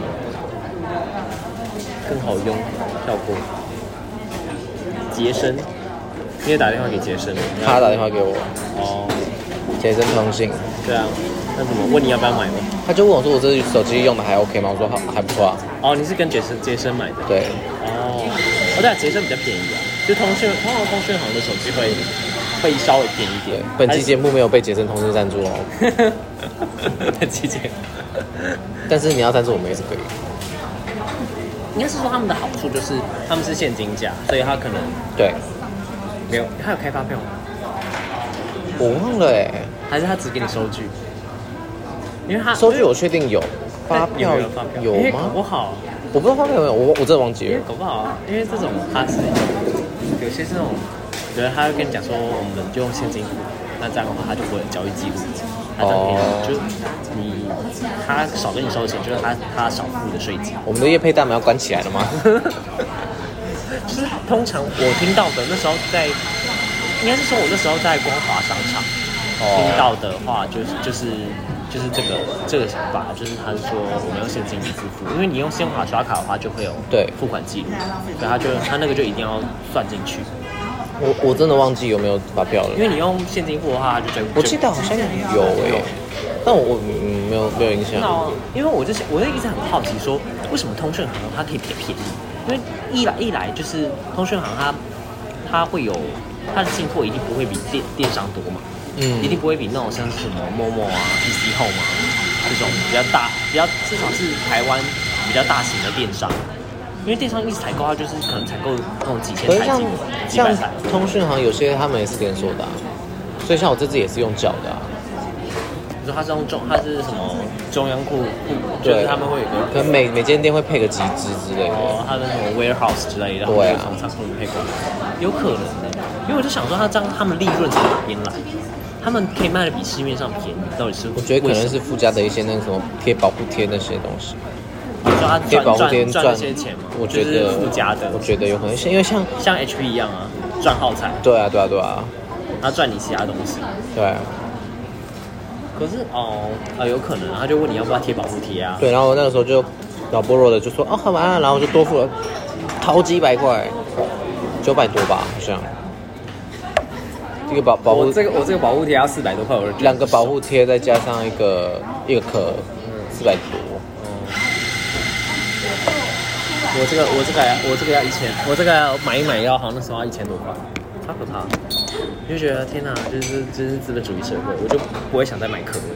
更好用，效果。杰森。你也打电话给杰森， 他打电话给我。 哦， 杰森通信。 对啊，那怎么问你要不要买吗？ 他就问我说：“我这手机用的还 OK 吗？”我说：“好，还不错啊。” 哦，你是跟杰森买的？ 对。 哦，对啊，杰森比较便宜啊，就通讯行的手机会稍微便宜一点。 本期节目没有被杰森通讯赞助哦。 本期节目。 但是你要赞助我们也是可以。 应该是说他们的好处就是他们是现金价，所以他可能对。 没有，他有开发票吗？ 我忘了还是他只给你收据？因为他收据我确定有，发票有吗？ 搞不好， 我不知道发票有没有，我真的忘记了。 搞不好啊，因为这种他是有些是那种，我觉得他会跟你讲说，我们就用现金付，那这样的话他就不会有交易记录，他这样就是他少跟你收钱，就是他少付的税金。 我们的业配大门要关起来了吗？ 就是通常我听到的那时候应该是说我那时候在光华商场听到的话，就是这个想法，就是他是说我们用现金支付，因为你用信用卡刷卡的话就会有付款记录，所以他那个就一定要算进去。 我真的忘记有没有发票了， 因为你用现金付的话，就我记得好像有但我没有印象。 因为我就一直很好奇说，为什么通讯行它可以比较便宜？因为一来就是通讯行它会有它的进货一定不会比电商多嘛，一定不会比那种像是什么 Momo 啊、PC Home 啊这种比较至少是台湾比较大型的电商，因为电商一直采购它就是可能采购那种几千台、几百台。 通讯行有些他们也是连锁的所以像我这次也是用缴的你说它是什么中央库，就是他们会有个， 可能每间店会配个几支之类的。 它的什么 warehouse 之类的， 对啊， 从仓库里配过，有可能因为我就想说，他们利润从哪边来？他们可以卖的比市面上便宜，到底是？ 我觉得可能是附加的一些那个什么贴保护贴那些东西。 你说他贴保护贴赚这些钱吗？ 我觉得附加的， 我觉得有可能，因为像 HP 一样啊，赚耗材。 对啊， 他赚你其他东西。 对啊。 可是有可能，他就问你要不要贴保护贴啊？ 对，然后那个时候就老薄弱的就说好吧，然后就多付了好几百块，900多吧，好像。这个保护， 我这个保护贴要400多块 ，2个保护贴再加上一个壳，400多。 我这个要1000，我这个买药好像那时候要1000多块，差不差？你就觉得天哪，就是资本主义社会，我就不会想再买壳了。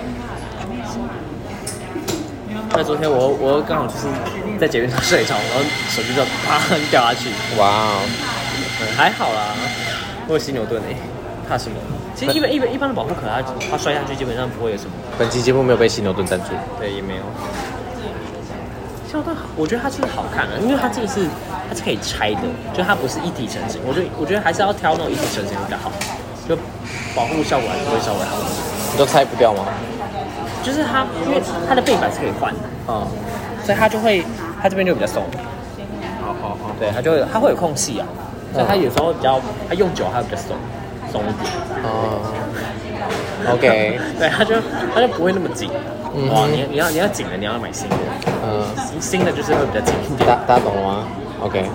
那昨天我刚好就是在捷运上睡着，然后手机就啪掉下去。 哇还好啦，我有犀牛盾怕什么？其实一般的保护壳它摔下去基本上不会有什么。 本期节目没有被犀牛盾赞助， 对，也没有。犀牛盾我觉得它是好看的，因为它这个是可以拆的，就它不是一体成型。我觉得还是要挑那种一体成型比较好，就保护效果还是会稍微好。 你都拆不掉吗？ 就是它，因为它的背板是可以换的，所以它这边就比较松。好，对，它会有空隙啊，所以它有时候它用久它会比较松一点。OK， 对，它就不会那么紧。哇，你要紧的，你要买新的。新的就是会比较紧一点。 大家懂了吗 ？OK，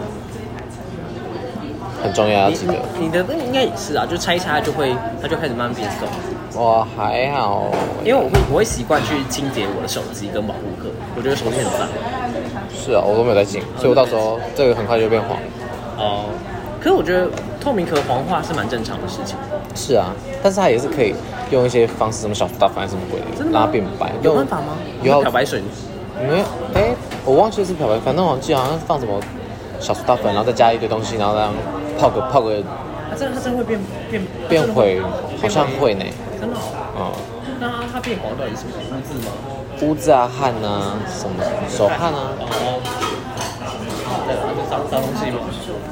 很重要，要记得。 你的应该也是啊，就拆一拆它就开始慢慢变松。 我还好， 因为我会习惯去清洁我的手机跟保护壳，我觉得手机很赞。是啊，我都没有在清，所以我到时候这个很快就变黄。 可是我觉得透明壳黄化是蛮正常的事情。 是啊，但是它也是可以用一些方式，什么小苏打粉还是什么鬼的，让它变白。 有办法吗？ 有漂白水？ 没有，我忘记是漂白，反正我记得好像放什么小苏打粉，然后再加一堆东西，然后这样泡个。 它真会变灰，好像会呢。 真的哦。那它变黄到底是什么污渍吗？ 污渍啊，汗啊，什么手汗啊。 对啊，就脏东西嘛。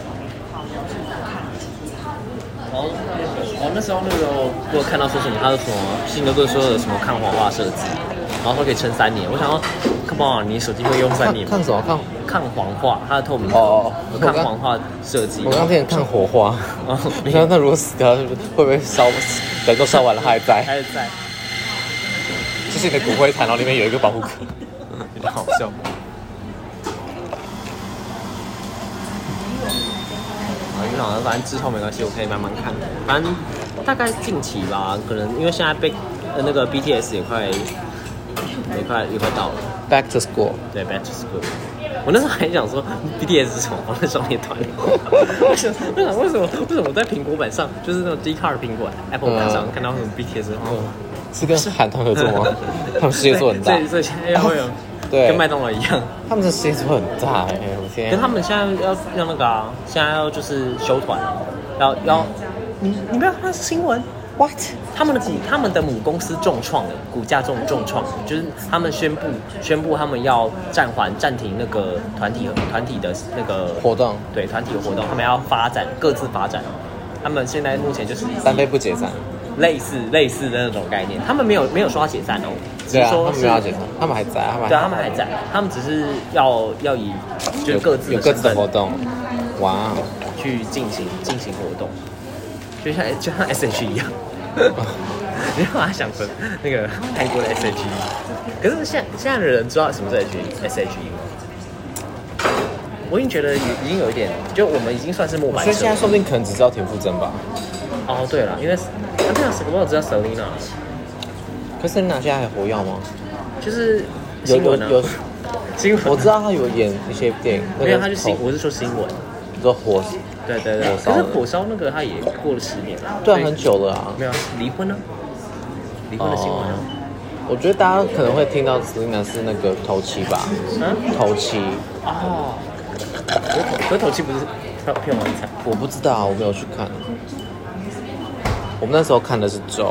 那时候我有看到说什么，他的什么新的说的什么抗黄化设计，然后说可以撑3年。我想说 ，Come on， 你手机会用3年吗？ 看什么？ 抗黄化，它的透明抗黄化设计。 我刚听看火化。你看那如果死掉，会不会人都烧完了，它还在？ 还在。 就是你的骨灰坛，然后里面有一个保护壳，有点好笑。 反正之后没关系，我可以慢慢看。反正大概近期吧，可能因为现在那个 BTS 也快到了。 Back to school。 对 ，Back to school。我那时候还想说 BTS 是什么？那少年团。我想为什么我在苹果版上，就是那种 Dcard 苹果 Apple 版上看到什么 BTS， 是跟韩团合作吗？他们事业做很大。 所以现在会有。对，跟麦当劳一样， 他们的事业做很大我天！ 跟他们现在要那个啊，现在要就是休团，要你不要看新闻 ，what？ 他们的母公司重创了，股价重创，就是他们宣布他们要暂停那个团体的那个活动， 对团体的活动，他们要各自发展，他们现在目前就是单飞不解散。 类似的那种概念，他们没有说要解散哦， 对啊，他们没有要解散，他们还在， 他们还在，他们只是要以就是各自的活动，哇， 去进行活动，就像 S.H.E 一样，你要把它想成那个韩国的 S.H.E， 可是现在的人知道什么是 S.H.E 吗？我已经觉得已经有一点，就我们已经算是末班车， 所以现在说不定可能只知道田馥甄吧。 哦，对了，因为这样我只知道 Selina， 可是 Selina 现在还活跃吗？ 就是新闻啊， 有新闻， 我知道他有演一些电影， 没有，他就我是说新闻， 你说火， 对，可是火烧那个他也过了10年了， 对啊，很久了啊， 没有离婚呢，离婚的新闻啊。 我觉得大家可能会听到 Selina 是那个头七吧，头七哦，可头七不是片完彩， 我不知道，我没有去看。我们那时候看的是咒。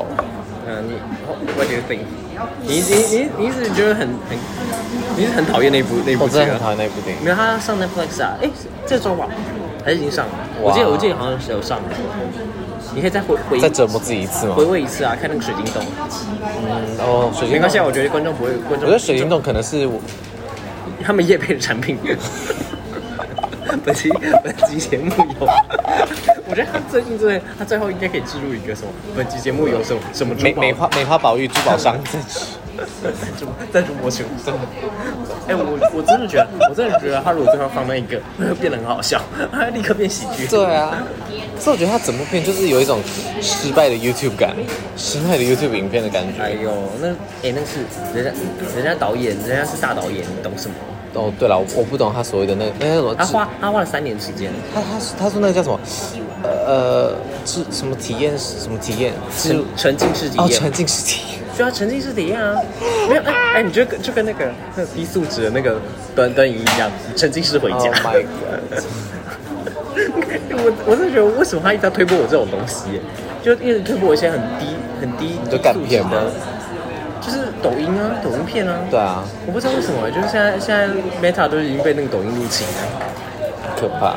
What do you think？ 你是觉得你是很讨厌那部剧？ 我真的很讨厌那部电影。 没有，他上 Netflix 啊，这周吧，还是已经上了？我记得好像是有上的。你可以再折磨自己一次吗？ 回味一次啊，看那个水晶洞。 水晶洞没关系，我觉得观众不会，我觉得水晶洞可能是他们业配的产品。本期节目有，我觉得他最近他最后应该可以置入一个什么？本期节目有什么珠宝梅花宝玉珠宝商赞助模型，真的。我真的觉得他如果最后放那一个，会变得很好笑，他立刻变喜剧。 对啊，所以我觉得他整部片就是有一种失败的 YouTube 感，失败的 YouTube 影片的感觉。 哎呦，那是人家导演，人家是大导演，你懂什么？ 哦，对了，我不懂他所谓的那什么， 他花了3年时间。 他说那个叫什么？什么体验？沉浸式体验。沉浸式体验。 对啊，沉浸式体验啊，没有你觉得就跟那个低素质的那个短影一样，沉浸式回家。 Oh my god！ 我真的觉得为什么他一直要推播我这种东西，就一直推播我一些很低就干片吗？ 就是抖音片啊。 对啊， 我不知道为什么，就是现在 Meta 都已经被那个抖音入侵了， 可怕。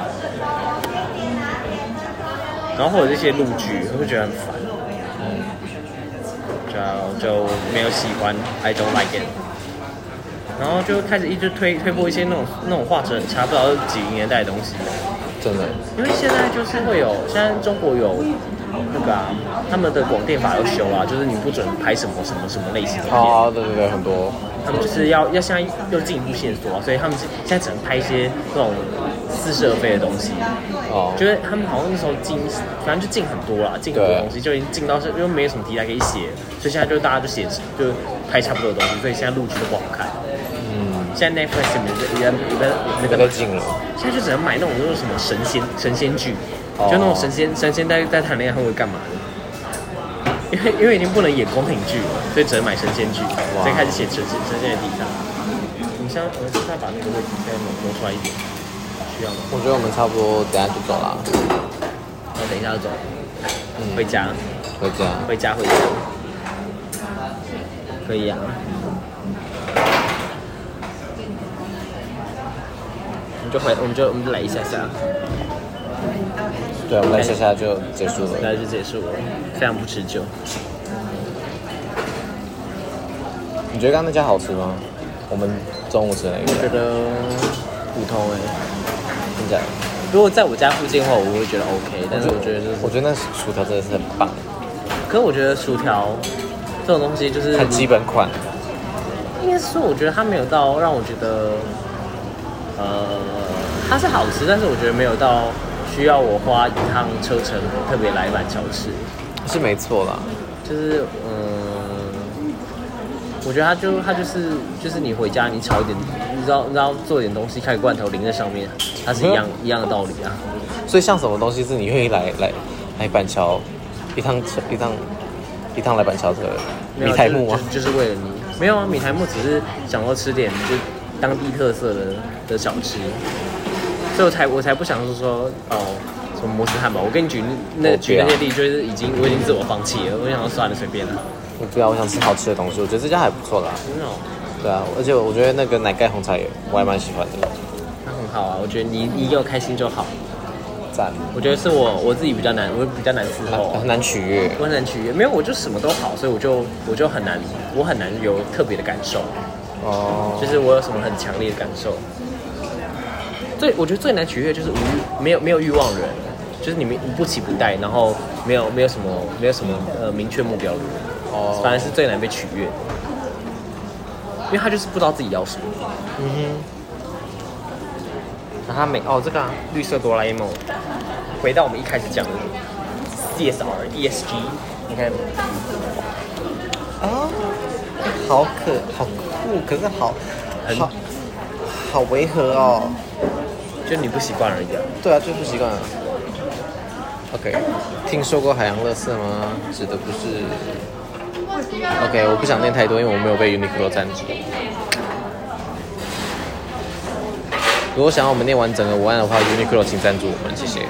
然后或者这些录剧，我会觉得很烦。就没有喜欢 ，I don't like it。然后就开始一直推播一些那种画质很差，不知道是几零年代的东西。 真的。因为现在就是现在中国有那个他们的广电法要修啊，就是你不准拍什么类型的片。 对，很多。 他们就是要现在又进一步限缩啊，所以他们现在只能拍一些那种似是而非的东西。觉得他们好像那时候反正就进很多啦，进很多东西就已经进到又没有什么题材可以写，所以现在就大家就拍差不多的东西，所以现在录剧都不好看。现在 Netflix 里面那个都进了， 现在就只能买那种什么神仙剧， 就那种神仙在谈恋爱会干嘛的？因为已经不能演宫廷剧了，所以只能买神仙剧，所以开始写神仙的地上。我们现在把那个位置再挪出来一点，需要吗？ 我觉得我们差不多等下就走了。 等一下就走，回家。可以啊。我们就来一下。 对，我们来一下就结束了。 来就结束了，非常不持久。 你觉得刚刚那家好吃吗？我们中午吃的那个。 我觉得普通真假的？ 如果在我家附近的话，我会觉得 OK， 但是我觉得我觉得那薯条真的是很棒。 可是我觉得薯条这种东西就是很基本款。 应该是说，我觉得它没有到让我觉得，它是好吃，但是我觉得没有到需要我花一趟车程特别来板桥吃。 是没错啦。 就是我觉得它就是你回家你炒一点，你知道做点东西，开个罐头淋在上面，它是一样的道理啊。 所以像什么东西是你愿意来板桥一趟来板桥的米苔目吗？ 就是为了你。没有啊，米苔目只是想要吃点就当地特色的小吃，所以我才不想说什么摩斯汉堡。我跟你举那些例，就是我已经自我放弃了。我想说算了，随便了。 我不要，我想吃好吃的东西。我觉得这家还不错啦。 真的哦。 对啊，而且我觉得那个奶盖红茶我还蛮喜欢的。 它很好啊，我觉得你有开心就好。 赞。 我觉得是我自己比较难，我比较难伺候， 很难取悦。 我很难取悦，没有，我就什么都好，所以我就很难有特别的感受。就是我有什么很强烈的感受。我觉得最难取悦就是没有欲望的人，就是你不期不待，然后没有什么明确目标的人，反而是最难被取悦的，因为他就是不知道自己要什么。然后他这个绿色哆啦 A 梦，回到我们一开始讲的 CSR ESG， 你看好酷，可是好违和哦。 就你不习惯而已啊。 对啊，就不习惯。OK， 听说过海洋垃圾吗？指的不是。OK， 我不想念太多，因为我没有被 Uniqlo 赞助。如果想要我们念完整个文案的话 ，Uniqlo 请赞助我们，谢谢。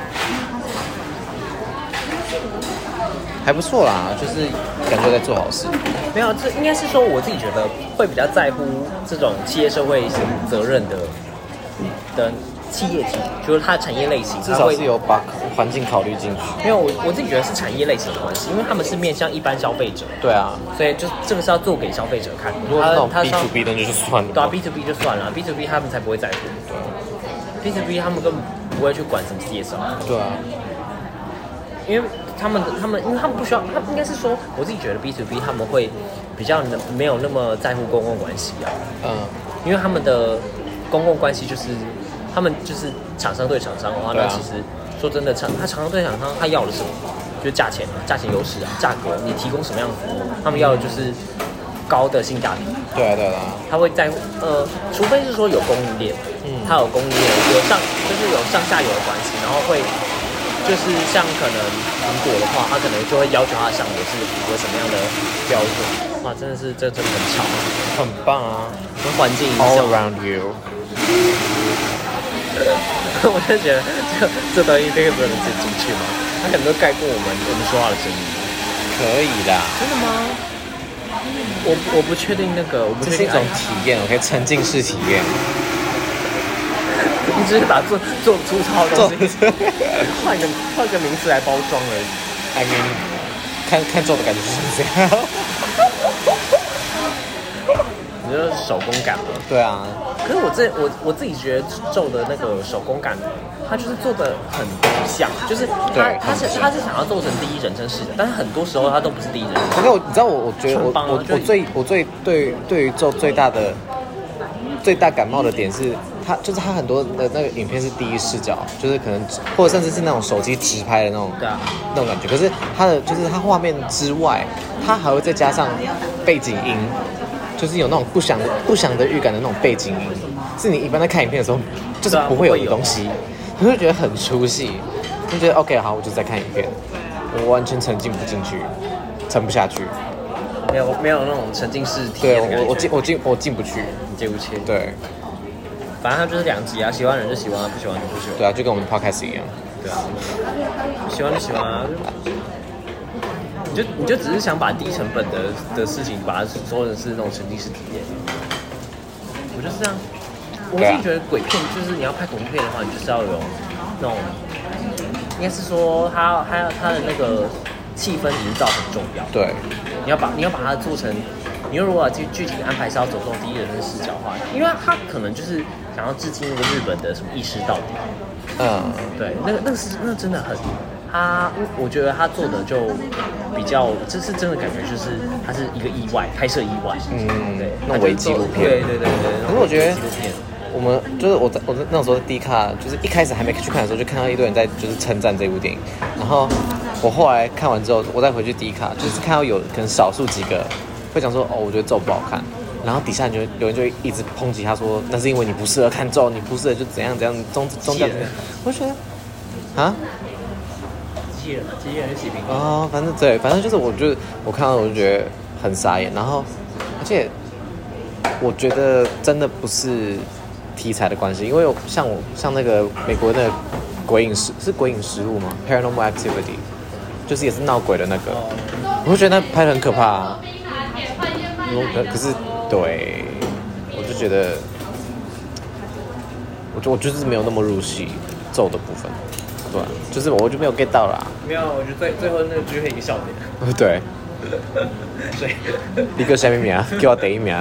还不错啦，就是感觉在做好事。 没有，这应该是说我自己觉得会比较在乎这种企业社会责任的企业体，就是它的产业类型， 至少是有把环境考虑进去。 没有，我自己觉得是产业类型的关系，因为他们是面向一般消费者。 对啊， 所以就这个是要做给消费者看。 如果是那种 B to B 的就算了。 对啊 ，B to B 就算了 ，B to B 他们才不会在乎。B to B 他们根本不会去管什么 CSR。 对啊。 因为他们不需要，他应该是说，我自己觉得 B to B 他们会比较没有那么在乎公共关系啊。因为他们的公共关系就是他们就是厂商对厂商的话，那其实说真的，厂商对厂商他要的是什么？就是价钱嘛，价钱优势啊，价格，你提供什么样的服务，他们要的就是高的性价比。 对啊。 他会在乎除非是说有供应链，他有供应链，就是有上下游的关系，然后会。就是像可能苹果的话，他可能就会要求他的上游是符合什么样的标准。哇，真的是这真的很巧， 很棒啊， 跟环境影响。 All around you。 我就觉得这东西这个不能直接进去吗？它可能都盖过我们说话的声音。 可以啦。 真的吗？我不确定那个，我不确定。 这是一种体验，OK， 沉浸式体验。 你只是把做粗糙的东西换个名词来包装而已。 I mean， 看做的感觉是这样。 你说手工感吗？ 对啊。 可是我自己觉得做的那个手工感，它就是做的很像，就是他是想要做成第一人称式的，但是很多时候它都不是第一人称。 可是你知道我觉得我最对于做最大感冒的点是。他很多的那个影片是第一视角，就是可能或者甚至是那种手机直拍的那种感觉。可是他画面之外，他还会再加上背景音，就是有那种不祥的预感的那种背景音，是你一般在看影片的时候就是不会有的东西，你会觉得很出戏。 就觉得 OK 好，我就再看一遍，我完全沉浸不进去，沉不下去。 没有那种沉浸式体对验的感觉。 我进不去， 你进不去。 对， 反正它就是两极啊，喜欢的人就喜欢，不喜欢就不喜欢。 对啊，就跟我们的 podcast 一样。 对啊，喜欢就喜欢啊。你就只是想把低成本的事情，把它说成是那种沉浸式体验。我就是这样。我自己觉得鬼片就是你要拍恐怖片的话，你就是要有那种，应该是说它的那个气氛营造很重要。 对， 你要把它做成，你如果剧情安排是要走这种第一人称视角的话，因为它可能就是想要致敬那个日本的什么意识到底。对，那真的很，我觉得他做的就比较，这是真的感觉就是它是一个意外，拍摄意外。对， 那种伪纪录片。 对。 可是我觉得纪录片。我们就是我那时候在 D 卡，就是一开始还没去看的时候，就看到一堆人在就是称赞这部电影。然后我后来看完之后，我再回去 D 卡，就是看到有可能少数几个会讲说，哦，我觉得咒不好看。然后底下有人就一直抨击他说，那是因为你不适合看咒，你不适合就怎样宗教。我觉得啊， 机器人洗屏反正就是我看到我就觉得很傻眼。然后而且我觉得真的不是题材的关系，因为像那个美国的鬼影实录吗 ？Paranormal Activity， 就是也是闹鬼的那个，我会觉得那拍得很可怕啊。可是对，我就觉得，我就是没有那么入戏咒的部分，对、啊，就是我就没有 get 到啦。 没有，我觉得最后那个就是一个笑点。 对。 所以你叫什么名？叫我第一名。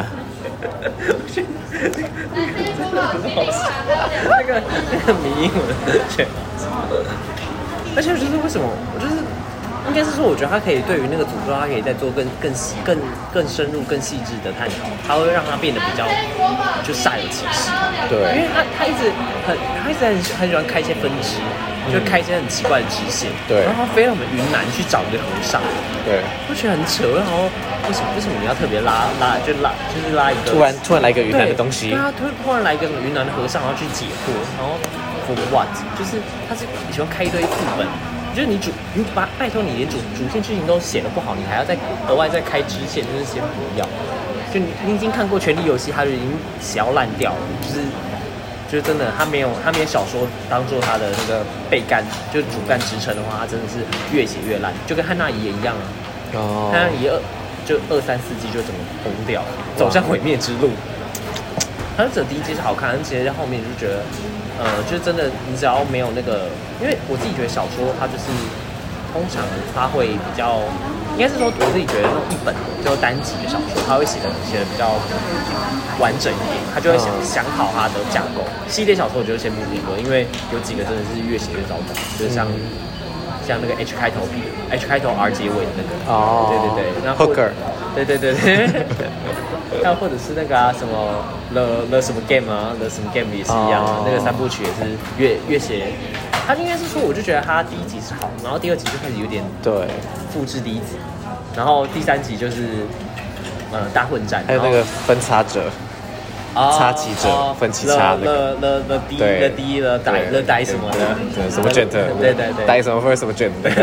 那个迷英文，对。而且就是为什么，我就是应该是说，我觉得他可以对于那个诅咒，他可以再做更深入、更细致的探讨，他会让它变得比较就煞有其事。 对， 因为他一直很喜欢开一些分支，就开一些很奇怪的支线。 对， 然后他飞到我们云南去找一个和尚。 对， 我觉得很扯。然后为什么你要特别拉就是拉一个突然来一个云南的东西？ 对啊，突然来一个什么云南的和尚，然后去解惑，然后 for what？ 就是他是喜欢开一堆副本。就是你拜托你连主线剧情都写得不好，你还要再额外再开支线，就是先不要。就你已经看过《权力游戏》，他就已经写要烂掉了，就是真的，他没有小说当做他的那个背干，就是主干支撑的话，他真的是越写越烂，就跟汉娜怡也一样啊。汉娜怡就2、3、4季就整个崩掉，走向毁灭之路。他者第一季是好看，但其实在后面就觉得。就是真的，你只要没有那个，因为我自己觉得小说它就是通常它会比较，应该是说我自己觉得那种一本就单集的小说，它会写的比较完整一点，它就会想好它的架构。系列小说我觉得先不评论，因为有几个真的是越写越糟糕，就是像那个 H 开头 R 结尾的那个，对，那 Hooker， 对。还有或者是那个什么 The 什么 game 啊 The 什么 game 也是一样那个3部曲也是越写，他应该是说，我就觉得他第一集是好，然后第2集就开始有点复制第1集，然后第3集就是大混战， 还有那个分叉者。插旗者分歧叉那个了呆什么的， 对什么卷的， 对， 呆什么分什么卷的，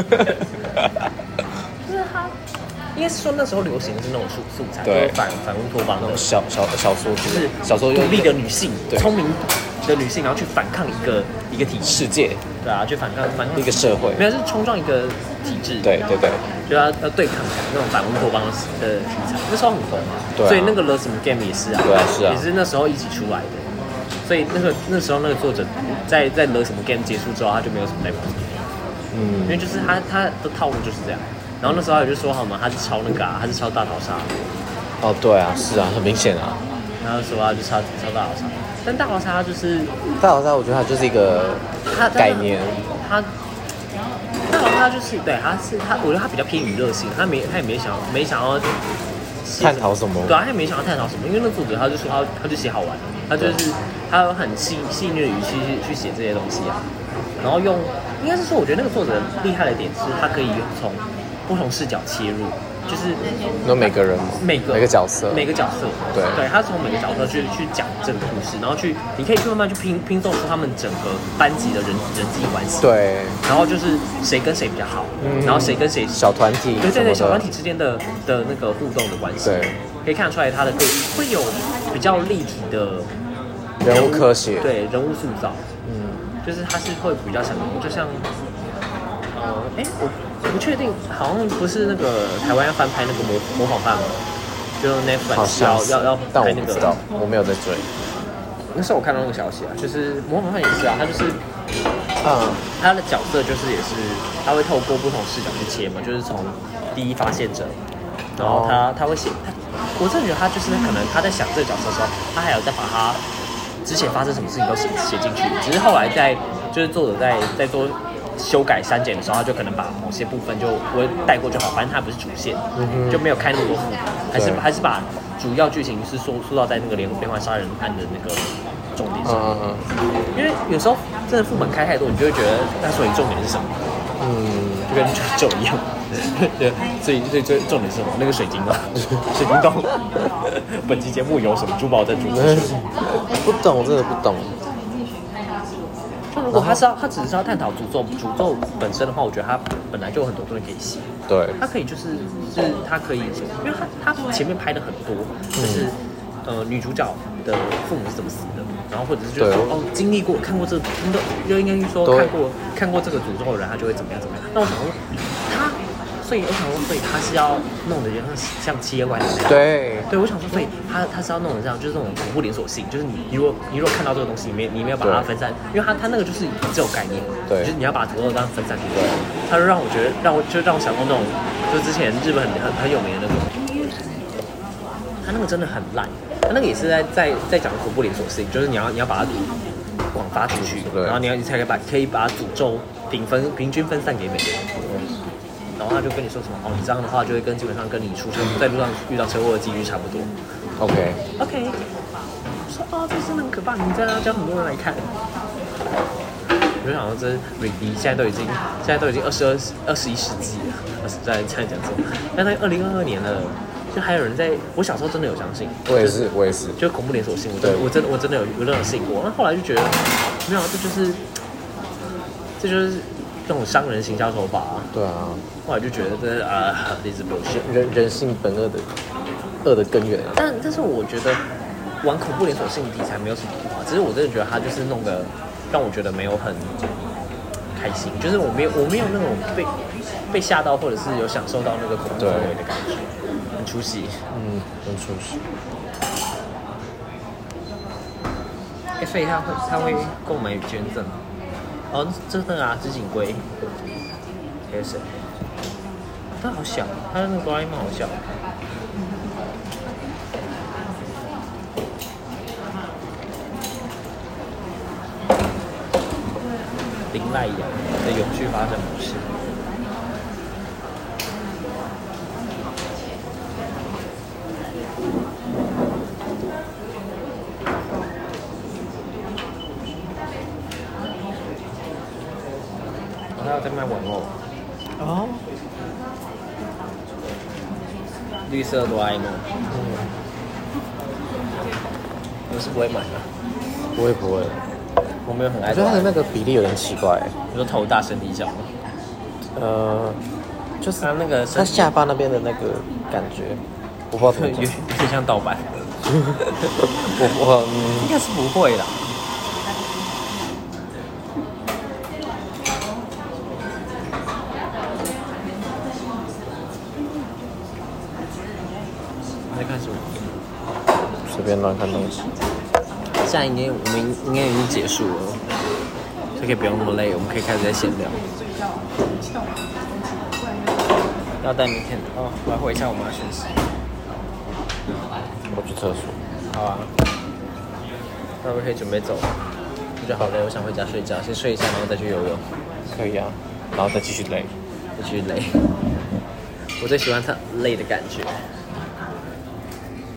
就是他应该是说那时候流行的是那种素材，就是反乌托邦那种小说， 就是小说独立的女性，聪明的女性，然后去反抗一个体制世界， 对啊，去反抗一个社会， 没有是冲撞一个体制， 对， 就要对抗那种反乌托邦的题材，那时候很红啊，所以那个 The 什么 game 也是啊， 对啊，是啊， 也是那时候一起出来的，所以那时候那个作者在 The 什么 game 结束之后，他就没有什么在碰，因为就是他的套路就是这样，然后那时候也就说好嘛，他是抄那个他是抄大逃杀， 对啊，是啊，很明显啊， 然后说他就抄大逃杀，但大逃杀就是大逃杀，我觉得它就是一个概念， 大逃杀就是对，我觉得他比较偏娱乐性，他也没想要探讨什么， 对啊，他也没想要探讨什么，因为那作者他就说他就写好玩，他就是他有很细腻的语气去写这些东西啊，然后应该是说我觉得那个作者厉害的点是他可以从不同视角切入， 就是每个人每个角色， 对，他从每个角色去讲这个故事，然后你可以去慢慢去拼凑出他们整个班级的人际关系， 对， 然后就是谁跟谁比较好，然后谁跟谁小团体， 对，小团体之间的那个互动的关系， 对， 可以看得出来他的会有比较立体的人物科学， 对，人物塑造，就是他是会比较像，就像，我不确定，好像不是那个台湾要翻拍那个模仿犯吗？就 Netflix 要拍那个， 我没有在追。 那时候我看到那个消息啊，就是模仿犯也是啊，他就是，他的角色就是也是他会透过不同视角去切嘛，就是从第一发现者，然后他会写，我真的觉得他就是可能他在想这个角色的时候，他还有在把他之前发生什么事情都写进去，只是后来就是作者在做修改删减的时候，他就可能把某些部分就不会带过就好，反正它不是主线，就没有开那么多副本，还是把主要剧情是塑造在那个连环杀人案的那个重点上，因为有时候真的副本开太多，你就会觉得那所以重点是什么？就跟咒一样，对，所以重点是什么？那个水晶啊，水晶洞。本期节目有什么珠宝在主？ 不懂，真的不懂。 就如果他只是要探讨诅咒本身的话，我觉得他本来就有很多东西可以写。 对， 他可以就是他可以，因为他前面拍的很多，就是女主角的父母是怎么死的，然后或者是就是经历过看过这个，就应该说看过这个诅咒的人，他就会怎么样。那我想说所以他是要弄得像七夜怪那样。对，我想说，所以他是要弄得这样，就是那种恐怖连锁性，就是你如果看到这个东西，你没有把它分散，因为他那个就是这种概念， 对， 就是你要把诅咒这样分散出去。他就让我想到那种，就之前日本很有名的那种，他那个真的很烂，他那个也是在讲恐怖连锁性，就是你要把它广发出去，然后你才可以把诅咒平均分散给每个人。然后他就跟你说什么你这样的话就会基本上跟你在路上遇到车祸的几率差不多。 OK， 我说这是很可怕，你这样要叫很多人来看。我就想说这离现在都已经21世纪了，在讲这种，但在2022年了，就还有人在。我小时候真的有相信， 我也是， 就恐怖连锁性，我真的有信过。那后来就觉得没有，这就是这种商人行销手法啊。 对啊， 后来就觉得这一直不人性本恶的根源。 但是我觉得玩恐怖连锁性题材没有什么不好，只是我真的觉得他就是弄得让我觉得没有很开心，就是我没有那种被吓到，或者是有享受到那个恐怖氛围的感觉，很出戏。 很出戏。 所以他会购买捐赠。真的啊，织锦龟。还有谁？他好小，他的那个哆啦 A 梦好小。林濑阳的永续发展模式。他要在卖玩偶。绿色哆啦 A 梦。我是不会买的。 不会。 我没有很爱。 我觉得他的那个比例有点奇怪。 你说头大身体小吗？ 就是他那个他下巴那边的那个感觉，我不知道怎么讲， 有点像盗版。 我应该是不会啦。你在看什么？ 随便乱看东西。 现在我们应该已经结束了，所以可以不用那么累，我们可以开始在闲聊。要带明天的我来回一下我妈讯息。 我去厕所。 好啊。那我可以准备走了。我觉得好累，我想回家睡觉，先睡一下，然后再去游泳。 可以啊，然后再继续累。 我最喜欢它累的感觉。